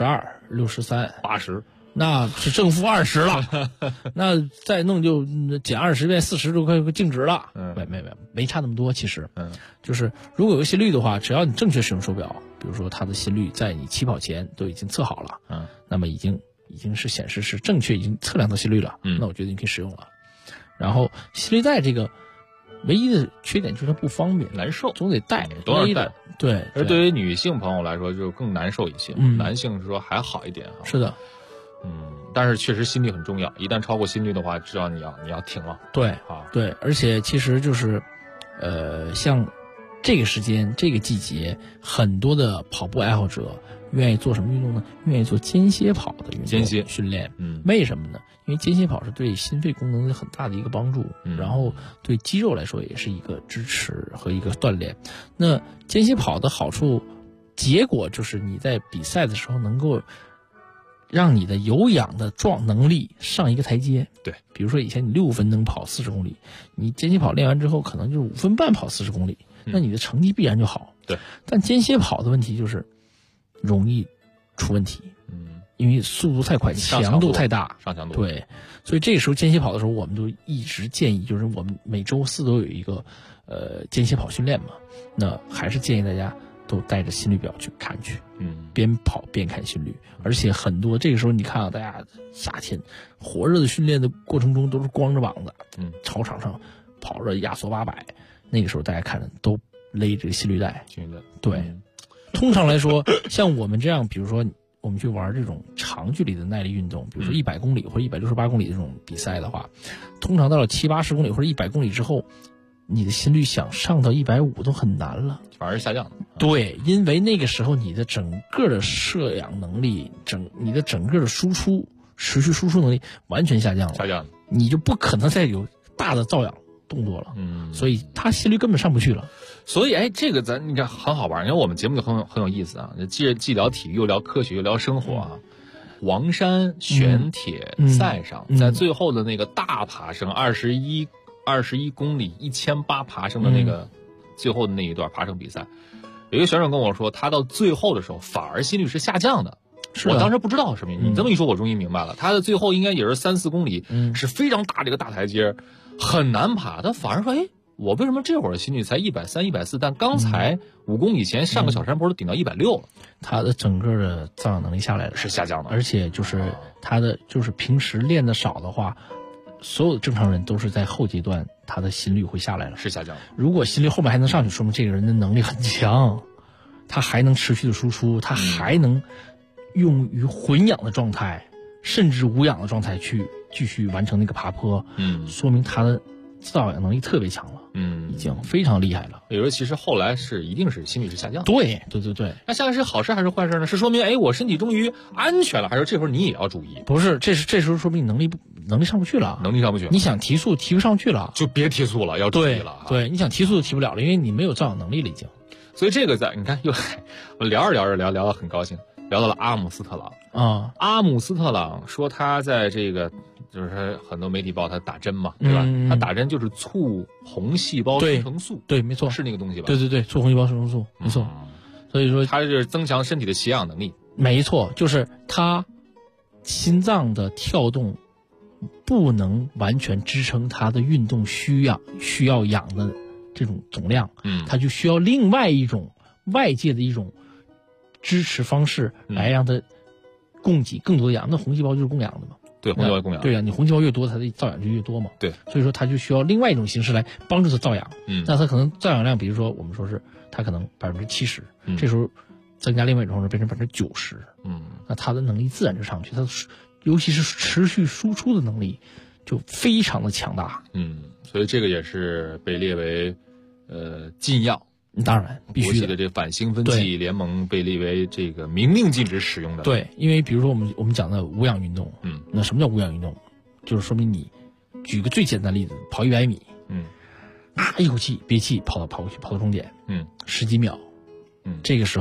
62、63、 80， 那是正负20了。那再弄就减20变40就快静止了。没差那么多，其实，就是如果有个心率的话，只要你正确使用手表，比如说它的心率在你起跑前都已经测好了，那么已经是显示是正确，已经测量到心率了，那我觉得你可以使用了。然后心率带这个唯一的缺点就是它不方便， 难受， 总得带， 都是带。 对， 而对于女性朋友来说就更难受一些，男性是说还好一点。 是的， 但是确实心率很重要，一旦超过心率的话，知道你要停了。 对对，而且其实就是，像这个时间这个季节，很多的跑步爱好者愿意做什么运动呢？愿意做间歇跑的运动， 间歇训练。为什么呢？因为间歇跑是对心肺功能很大的一个帮助，然后对肌肉来说也是一个支持和一个锻炼。那间歇跑的好处，结果就是你在比赛的时候能够让你的有氧的能力上一个台阶。 对， 比如说以前你6分能跑40公里，你间歇跑练完之后可能就是5分半跑40公里，那你的成绩必然就好。 对， 但间歇跑的问题就是容易出问题。因为速度太快，强度太大， 上强度。 对，所以这个时候间歇跑的时候，我们都一直建议，就是我们每周4都有一个间歇跑训练嘛。那还是建议大家都带着心率表去看去，边跑边看心率。而且很多这个时候你看啊，大家夏天火热的训练的过程中都是光着膀子，操场上跑着压缩800，那个时候大家看着都勒这个心率带。对，通常来说，像我们这样，比如说我们去玩这种长距离的耐力运动，比如说100公里或者168公里这种比赛的话，通常到了70、80公里或者100公里之后，你的心率想上到150都很难了， 反而下降了。 对，因为那个时候你的整个的摄氧能力，你的整个的输出持续输出能力完全下降了，你就不可能再有大的造氧动作了，所以他心率根本上不去了。 所以这个你看很好玩，因为我们节目就很有意思啊，既聊体育又聊科学又聊生活啊。王山玄铁赛上，在最后的那个大爬升21公里1800爬升的那个最后的那一段爬升比赛，有一个选手跟我说，他到最后的时候反而心率是下降的。我当时不知道什么原因，你这么一说我终于明白了，他的最后应该也是3、4公里，是非常大的一个大台阶，很难爬，他反而说我为什么这会儿心率才130、140，但刚才5公里前上个小山坡都顶到160了， 他的整个的造氧能力下来了， 是下降的， 而且就是他的就是平时练的少的话，所有的正常人都是在后阶段他的心率会下来了， 是下降的。 如果心率后面还能上去，说明这个人的能力很强，他还能持续的输出，他还能用于混氧的状态，甚至无氧的状态去继续完成那个爬坡，说明他的造氧能力特别强了，已经非常厉害了。 比如其实后来一定是心率是下降的。 对， 那下来是好事还是坏事呢？是说明我身体终于安全了，还是这会儿你也要注意？ 不是，这时候说明你能力上不去了，你想提速提不上去了， 就别提速了，要注意了。 对，你想提速都提不了了，因为你没有造氧能力了已经。 所以这个你看我聊着聊得很高兴，聊到了阿姆斯特朗啊。阿姆斯特朗说他在这个就是很多媒体报他打针嘛，对吧？他打针就是促红细胞生成素， 对，没错， 是那个东西吧？ 对，促红细胞生成素，没错。所以说他就是增强身体的携氧能力， 没错，就是他心脏的跳动不能完全支撑他的运动需要氧的这种总量，他就需要另外一种外界的一种支持方式来让它供给更多的氧。那红细胞就是供氧的嘛。 对，红细胞供氧。 对呀，你红细胞越多，它的造氧就越多嘛。 对， 所以说它就需要另外一种形式来帮助它造氧。那它可能造氧量，比如说我们说是它可能70%，这时候增加另外一种方式变成90%，那它的能力自然就上去，它尤其是持续输出的能力就非常的强大。 所以这个也是被列为禁药。 当然必须的。 国际的这反兴奋剂联盟被列为这个明令禁止使用的。 对，因为比如说我们讲的无氧运动，那什么叫无氧运动？就是说明你举个最简单的例子，跑100米，一口气憋气跑过去，跑到终点，10几秒，这个时候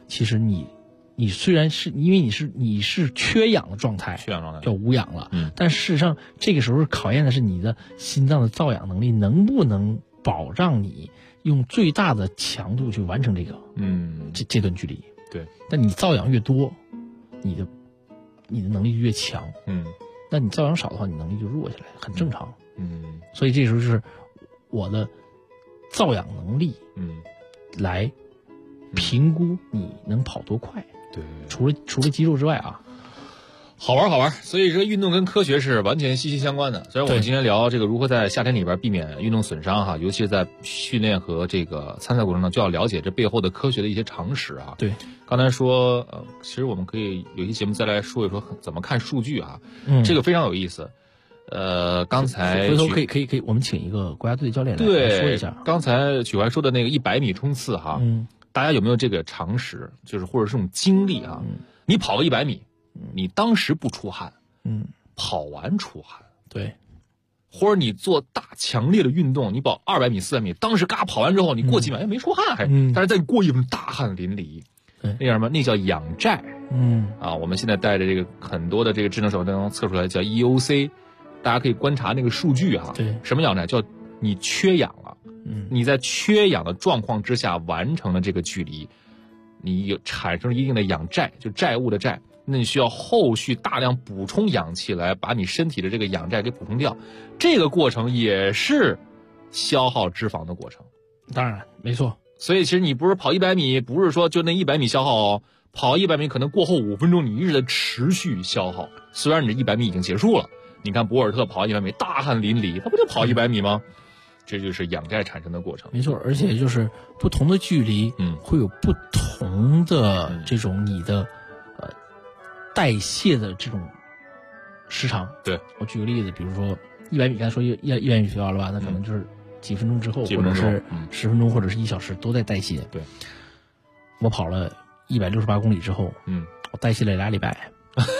其实你虽然是因为你是缺氧的状态，叫无氧了，但事实上这个时候考验的是你的心脏的造氧能力能不能保障你用最大的强度去完成这个这段距离。 对， 但你造氧越多，你的能力就越强。那你造氧少的话，你能力就弱下来，很正常。所以这时候就是我的造氧能力，来评估你能跑多快。 对， 除了肌肉之外啊， 好玩。所以这个运动跟科学是完全息息相关的。虽然我们今天聊这个如何在夏天里边避免运动损伤哈，尤其是在训练和这个参赛过程中，就要了解这背后的科学的一些常识啊。 对， 刚才说其实我们可以有些节目再来说一说怎么看数据啊，这个非常有意思。刚才回头可以，我们请一个国家队教练来说一下。 刚才许怀说的那个100米冲刺哈，大家有没有这个常识，就是或者是这种经历啊？你跑个100米，你当时不出汗，跑完出汗， 对， 或者你做大强烈的运动，你跑200米、400米，当时嘎跑完之后，你过几秒没出汗还，但是再过1分大汗淋漓，那叫什么？那叫氧债。我们现在带着这个很多的这个智能手机能测出来叫 EOC， 大家可以观察那个数据哈。 对， 什么氧债？叫你缺氧了。你在缺氧的状况之下完成了这个距离，你有产生了一定的氧债，就债务的债，那你需要后续大量补充氧气来把你身体的这个氧债给补充掉，这个过程也是消耗脂肪的过程。 当然没错， 所以其实你不是跑100米，不是说就那100米消耗哦，跑100米可能过后5分钟你一直在持续消耗，虽然你这100米已经结束了，你看博尔特跑100米大汗淋漓，他不就跑100米吗？这就是氧债产生的过程。 没错，而且就是不同的距离，会有不同的这种你的代谢的这种时长。 对， 我举个例子，比如说100米，刚才说100米学完了吧，那可能就是几分钟之后，或者是10分钟，或者是1小时都在代谢。 对， 我跑了168公里之后，我代谢了2礼拜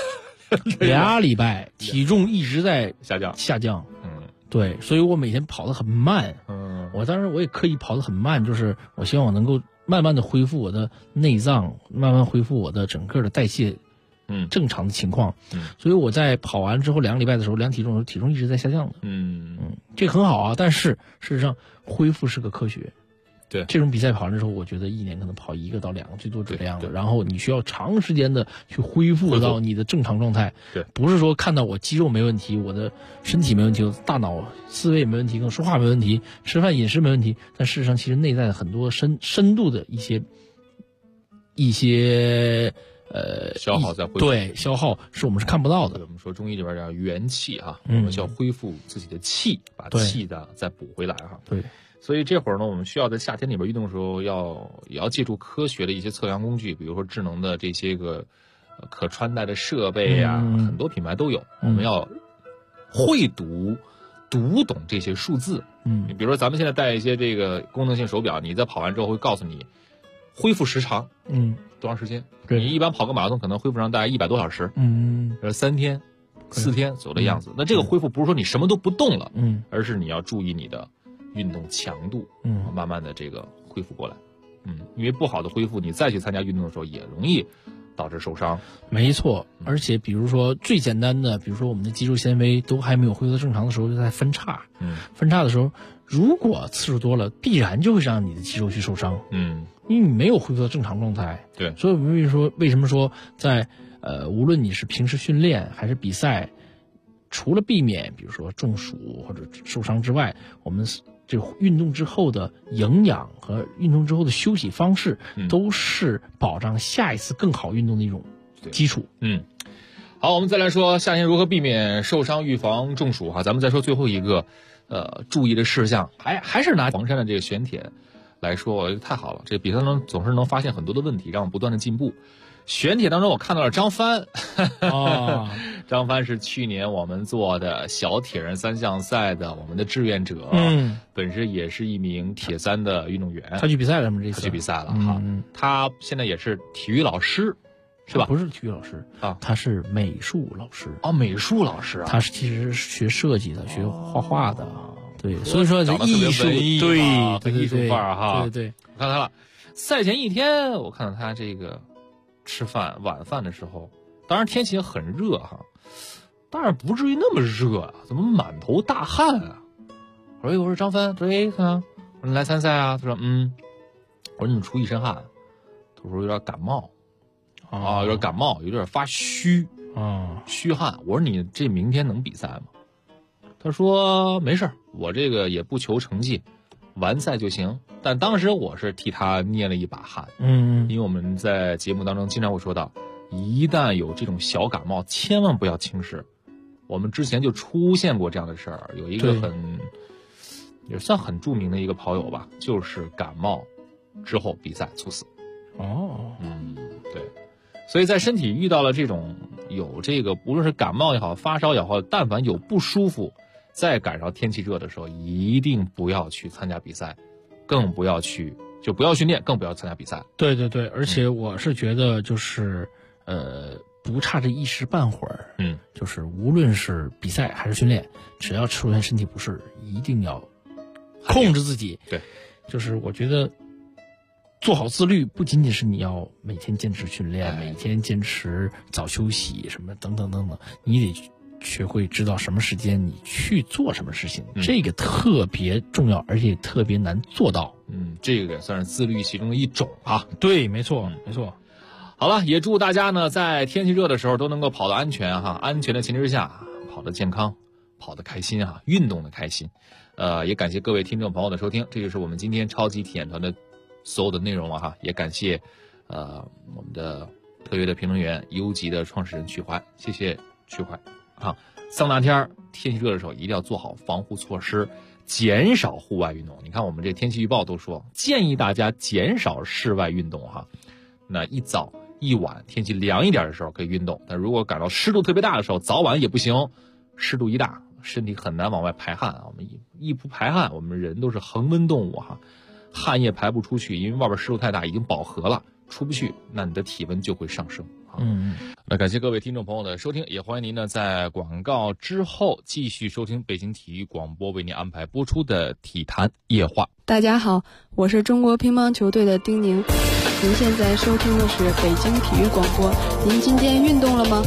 ，2礼拜，体重一直在下降。对，所以我每天跑得很慢。我当然我也刻意跑得很慢，就是我希望我能够慢慢的恢复我的内脏，慢慢恢复我的整个的代谢，正常的情况。所以我在跑完之后2礼拜的时候量体重的时候，体重一直在下降的。这个很好啊，但是事实上恢复是个科学。 对， 这种比赛跑完之后，我觉得1年可能跑1个到2个，最多这样的。然后你需要长时间的去恢复到你的正常状态。 对， 不是说看到我肌肉没问题，我的身体没问题，我的大脑思维没问题，跟我说话没问题，吃饭饮食没问题，但事实上其实内在的很多深度的一些消耗在恢复。 对，消耗是我们是看不到的。 我们说中医里边叫元气啊，我们需要恢复自己的气，把气的再补回来哈。 对。 所以这会儿呢，我们需要在夏天里边运动的时候也要借助科学的一些测量工具，比如说智能的这些个可穿戴的设备啊，很多品牌都有。我们要会读懂这些数字。你比如说咱们现在戴一些这个功能性手表，你在跑完之后会告诉你恢复时长，多长时间？你一般跑个马拉松可能恢复上大概100多小时，3天、4天左右的样子。那这个恢复不是说你什么都不动了，而是你要注意你的运动强度，慢慢的这个恢复过来，因为不好的恢复，你再去参加运动的时候也容易导致受伤。 没错，而且比如说最简单的，比如说我们的肌肉纤维都还没有恢复正常的时候，就在分叉，分叉的时候，如果次数多了，必然就会让你的肌肉去受伤，因为你没有恢复到正常状态。 对， 所以我们为什么说在无论你是平时训练还是比赛，除了避免比如说中暑或者受伤之外，我们这运动之后的营养和运动之后的休息方式，都是保障下一次更好运动的一种基础。 好，我们再来说夏天如何避免受伤、预防中暑哈。咱们再说最后一个注意的事项，还是拿黄山的这个玄铁来说，太好了，这比赛中总是能发现很多的问题，让我们不断的进步。玄铁当中我看到了张帆，张帆是去年我们做的小铁人3项赛的我们的志愿者，本身也是一名铁三的运动员。 他去比赛了吗？这次他去比赛了哈。他现在也是体育老师，是吧？ 不是体育老师啊，他是美术老师。 美术老师啊， 他是其实是学设计的，学画画的。对，所以说这艺术， 对艺术范儿哈。 对， 看他了。 赛前一天，我看到他这个吃晚饭的时候，当然天气也很热哈，但是不至于那么热啊，怎么满头大汗啊？我说张帆，对，看，我说你来参赛啊？他说我说你出一身汗，他说有点感冒，有点感冒，有点发虚虚汗。我说你这明天能比赛吗？他说没事，我这个也不求成绩，完赛就行。但当时我是替他捏了一把汗，因为我们在节目当中经常会说到，一旦有这种小感冒，千万不要轻视。我们之前就出现过这样的事儿，有一个也算很著名的一个跑友吧，就是感冒之后比赛猝死。对，所以在身体遇到了这种有这个无论是感冒也好，发烧也好，但凡有不舒服，再赶上天气热的时候，一定不要去参加比赛，更不要去不要训练，更不要参加比赛。 对对对，而且我是觉得就是不差这一时半会儿，就是无论是比赛还是训练，只要出现身体不适，一定要控制自己。 对， 就是我觉得做好自律，不仅仅是你要每天坚持训练，每天坚持早休息什么等等等等，你得学会知道什么时间你去做什么事情，这个特别重要，而且特别难做到。 这个也算是自律其中的一种啊。 对，没错，没错。 好了，也祝大家呢在天气热的时候都能够跑得安全哈，安全的前提之下跑得健康，跑得开心哈，运动的开心。也感谢各位听众朋友的收听，这就是我们今天超级体验团的所有的内容了哈。也感谢我们的特约的评论员优级的创始人曲怀，谢谢曲怀啊。桑拿天气热的时候一定要做好防护措施，减少户外运动。你看我们这天气预报都说建议大家减少室外运动哈。那一早一晚天气凉一点的时候可以运动，但如果感到湿度特别大的时候，早晚也不行。湿度一大，身体很难往外排汗啊。我们一不排汗，我们人都是恒温动物哈，汗液排不出去，因为外边湿度太大，已经饱和了，出不去，那你的体温就会上升。那感谢各位听众朋友的收听，也欢迎您呢在广告之后继续收听北京体育广播为您安排播出的体坛夜话。 大家好，我是中国乒乓球队的丁宁，您现在收听的是北京体育广播。您今天运动了吗？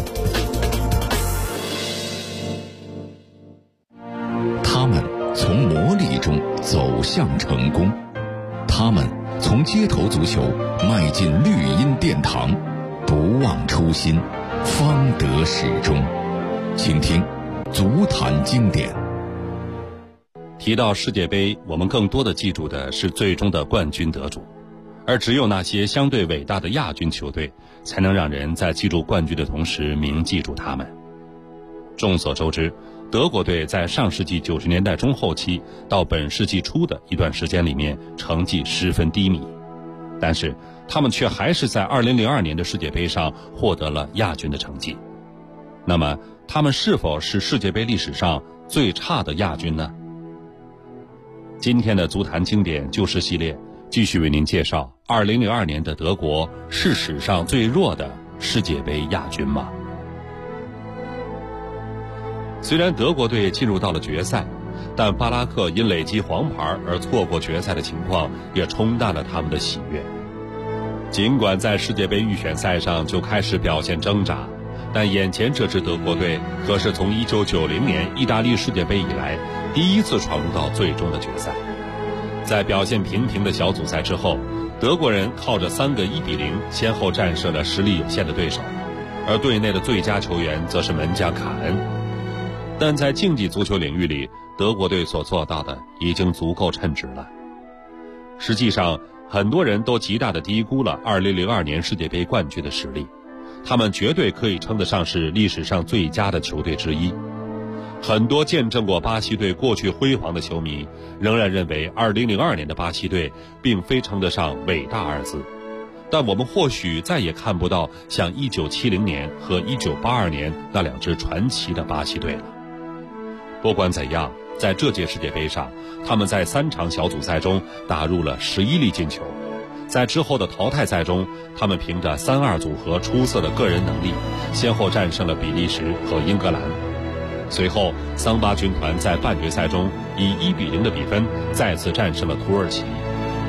他们从磨砺中走向成功，他们从街头足球迈进绿茵殿堂，不忘初心，方得始终。请听足坛经典。 提到世界杯，我们更多的记住的是最终的冠军得主，而只有那些相对伟大的亚军球队，才能让人在记住冠军的同时铭记住他们。众所周知，德国队在上世纪90年代中后期到本世纪初的一段时间里面成绩十分低迷，但是他们却还是在2002年的世界杯上获得了亚军的成绩。那么他们是否是世界杯历史上最差的亚军呢？今天的足坛经典旧事系列继续为您介绍2002年的德国是史上最弱的世界杯亚军吗？虽然德国队进入到了决赛，但巴拉克因累积黄牌而错过决赛的情况也冲淡了他们的喜悦。尽管在世界杯预选赛上就开始表现挣扎，但眼前这支德国队可是从1990年意大利世界杯以来第一次闯入到最终的决赛。在表现平平的小组赛之后，德国人靠着3个1-0先后战胜了实力有限的对手，而队内的最佳球员则是门将卡恩。但在竞技足球领域里，德国队所做到的已经足够称职了。实际上，很多人都极大地低估了2002年世界杯冠军的实力，他们绝对可以称得上是历史上最佳的球队之一。很多见证过巴西队过去辉煌的球迷，仍然认为2002年的巴西队并非称得上伟大二字。但我们或许再也看不到像1970年和1982年那2支传奇的巴西队了。不管怎样，在这届世界杯上，他们在3场小组赛中打入了11粒进球。在之后的淘汰赛中，他们凭着3-2组合出色的个人能力，先后战胜了比利时和英格兰。随后，桑巴军团在半决赛中以1-0的比分再次战胜了土耳其。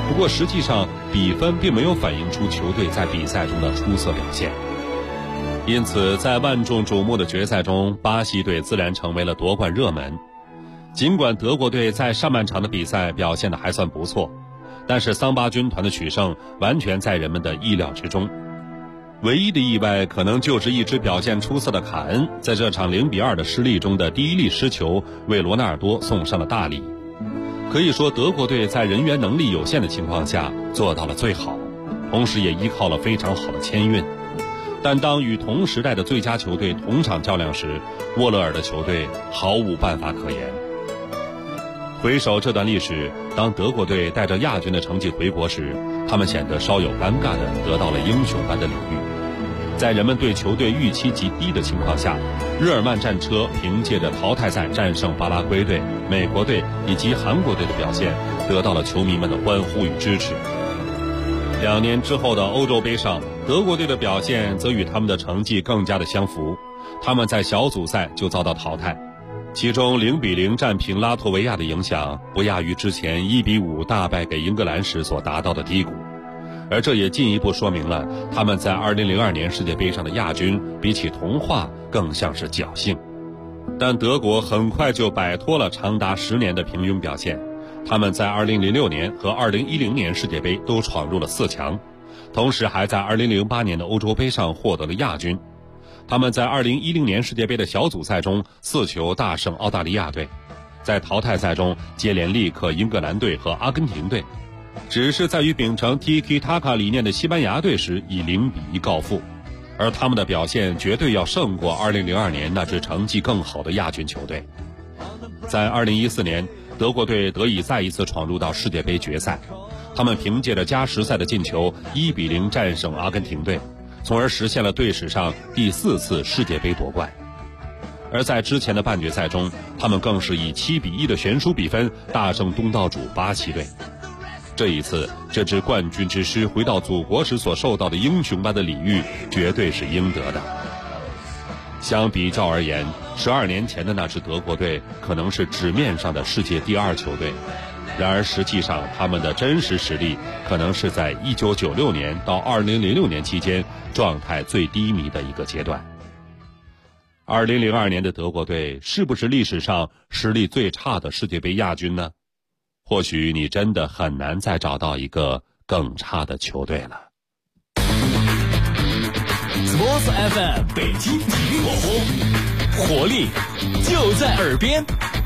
不过实际上比分并没有反映出球队在比赛中的出色表现。因此在万众瞩目的决赛中，巴西队自然成为了夺冠热门。尽管德国队在上半场的比赛表现得还算不错，但是桑巴军团的取胜完全在人们的意料之中。唯一的意外可能就是一支表现出色的卡恩在这场0-2的失利中的第一粒失球为罗纳尔多送上了大礼。可以说德国队在人员能力有限的情况下做到了最好，同时也依靠了非常好的签运。但当与同时代的最佳球队同场较量时，沃勒尔的球队毫无办法可言。回首这段历史，当德国队带着亚军的成绩回国时，他们显得稍有尴尬地得到了英雄般的礼遇。在人们对球队预期极低的情况下，日耳曼战车凭借着淘汰赛战胜巴拉圭队、美国队以及韩国队的表现，得到了球迷们的欢呼与支持。2年之后的欧洲杯上，德国队的表现则与他们的成绩更加的相符，他们在小组赛就遭到淘汰。其中0-0战平拉脱维亚的影响不亚于之前1-5大败给英格兰时所达到的低谷，而这也进一步说明了他们在2002年世界杯上的亚军比起童话更像是侥幸。但德国很快就摆脱了长达10年的平庸表现，他们在2006年和2010年世界杯都闯入了4强，同时还在2008年的欧洲杯上获得了亚军。他们在2010年世界杯的小组赛中4球大胜澳大利亚队，在淘汰赛中接连力克英格兰队和阿根廷队，只是在与秉承 Tiki-Taka 理念的西班牙队时以0-1告负，而他们的表现绝对要胜过2002年那支成绩更好的亚军球队。在2014年，德国队得以再一次闯入到世界杯决赛，他们凭借着加时赛的进球1-0战胜阿根廷队，从而实现了队史上第4次世界杯夺冠。而在之前的半决赛中，他们更是以7-1的悬殊比分大胜东道主巴西队。这一次，这支冠军之师回到祖国时所受到的英雄般的礼遇，绝对是应得的。相比较而言，12年前的那支德国队可能是纸面上的世界第2球队，然而实际上他们的真实实力可能是在1996年到2006年期间状态最低迷的一个阶段。2002年的德国队是不是历史上实力最差的世界杯亚军呢？或许你真的很难再找到一个更差的球队了。 Sports FM 北京体育广播，活力就在耳边。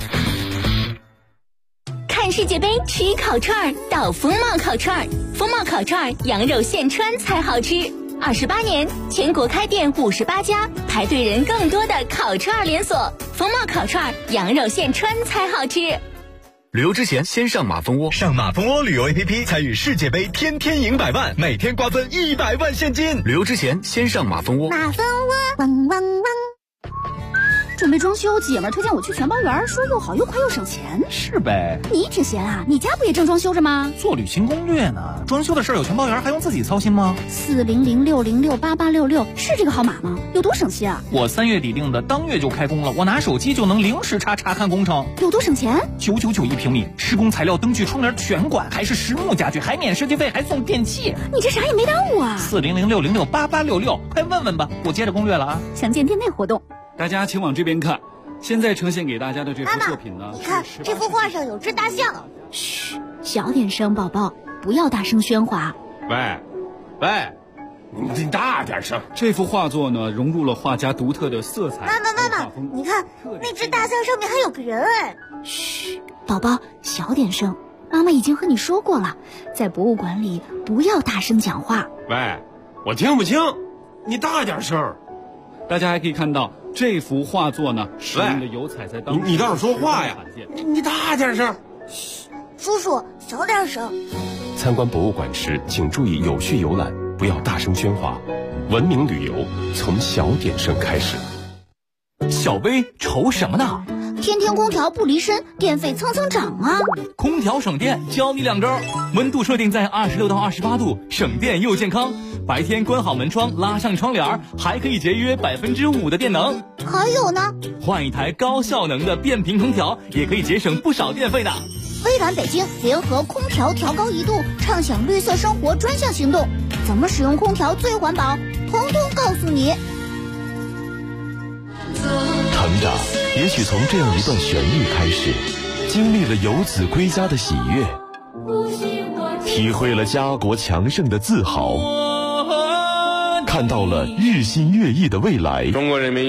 看世界杯吃烤串到风貌烤串，风貌烤串羊肉现穿才好吃。28年，全国开店58家，排队人更多的烤串连锁。风貌烤串羊肉现穿才好吃。 旅游之前先上马蜂窝，上马蜂窝旅游 APP 参与世界杯，天天赢100万，每天瓜分100万现金。旅游之前先上马蜂窝。 马蜂窝，汪汪汪。准备装修，姐们儿推荐我去全包园，说又好又快又省钱。 是呗。 你挺闲啊？你家不也正装修着吗？ 做旅行攻略呢。装修的事儿有全包园，还用自己操心吗 ？40060688866是这个号码吗？有多省心啊？ 我3月底订的，当月就开工了。我拿手机就能零时查看工程。 有多省钱 ？999一平米，施工材料、灯具、窗帘全管，还是实木家具，还免设计费，还送电器。 你这啥也没耽误啊 ！40060688866，快问问吧，我接着攻略了啊。 详见店内活动。 大家请往这边看，现在呈现给大家的这幅作品呢， 你看这幅画上有只大象。嘘，小点声，宝宝，不要大声喧哗。 喂，你大点声。 这幅画作呢，融入了画家独特的色彩。 妈妈，你看那只大象上面还有个人哎。嘘，宝宝，小点声。妈妈已经和你说过了，在博物馆里不要大声讲话。 喂，我听不清，你大点声。 大家还可以看到这幅画作呢，使用的油彩在当时你倒是说话呀！你大点声。 嘘，叔叔小点声。 参观博物馆时，请注意有序游览，不要大声喧哗。文明旅游从小点声开始。 小薇愁什么呢？ 天天空调不离身，电费蹭蹭涨啊！ 空调省电，教你2招：温度设定在26到28度，省电又健康。白天关好门窗，拉上窗帘，还可以节约5%的电能。 还有呢， 换一台高效能的变频空调，也可以节省不少电费呢。 微软北京联合空调调高1度，畅享绿色生活专项行动，怎么使用空调最环保，统统告诉你。 成长也许从这样一段旋律开始，经历了游子归家的喜悦，体会了家国强盛的自豪，看到了日新月异的未来。 中国人民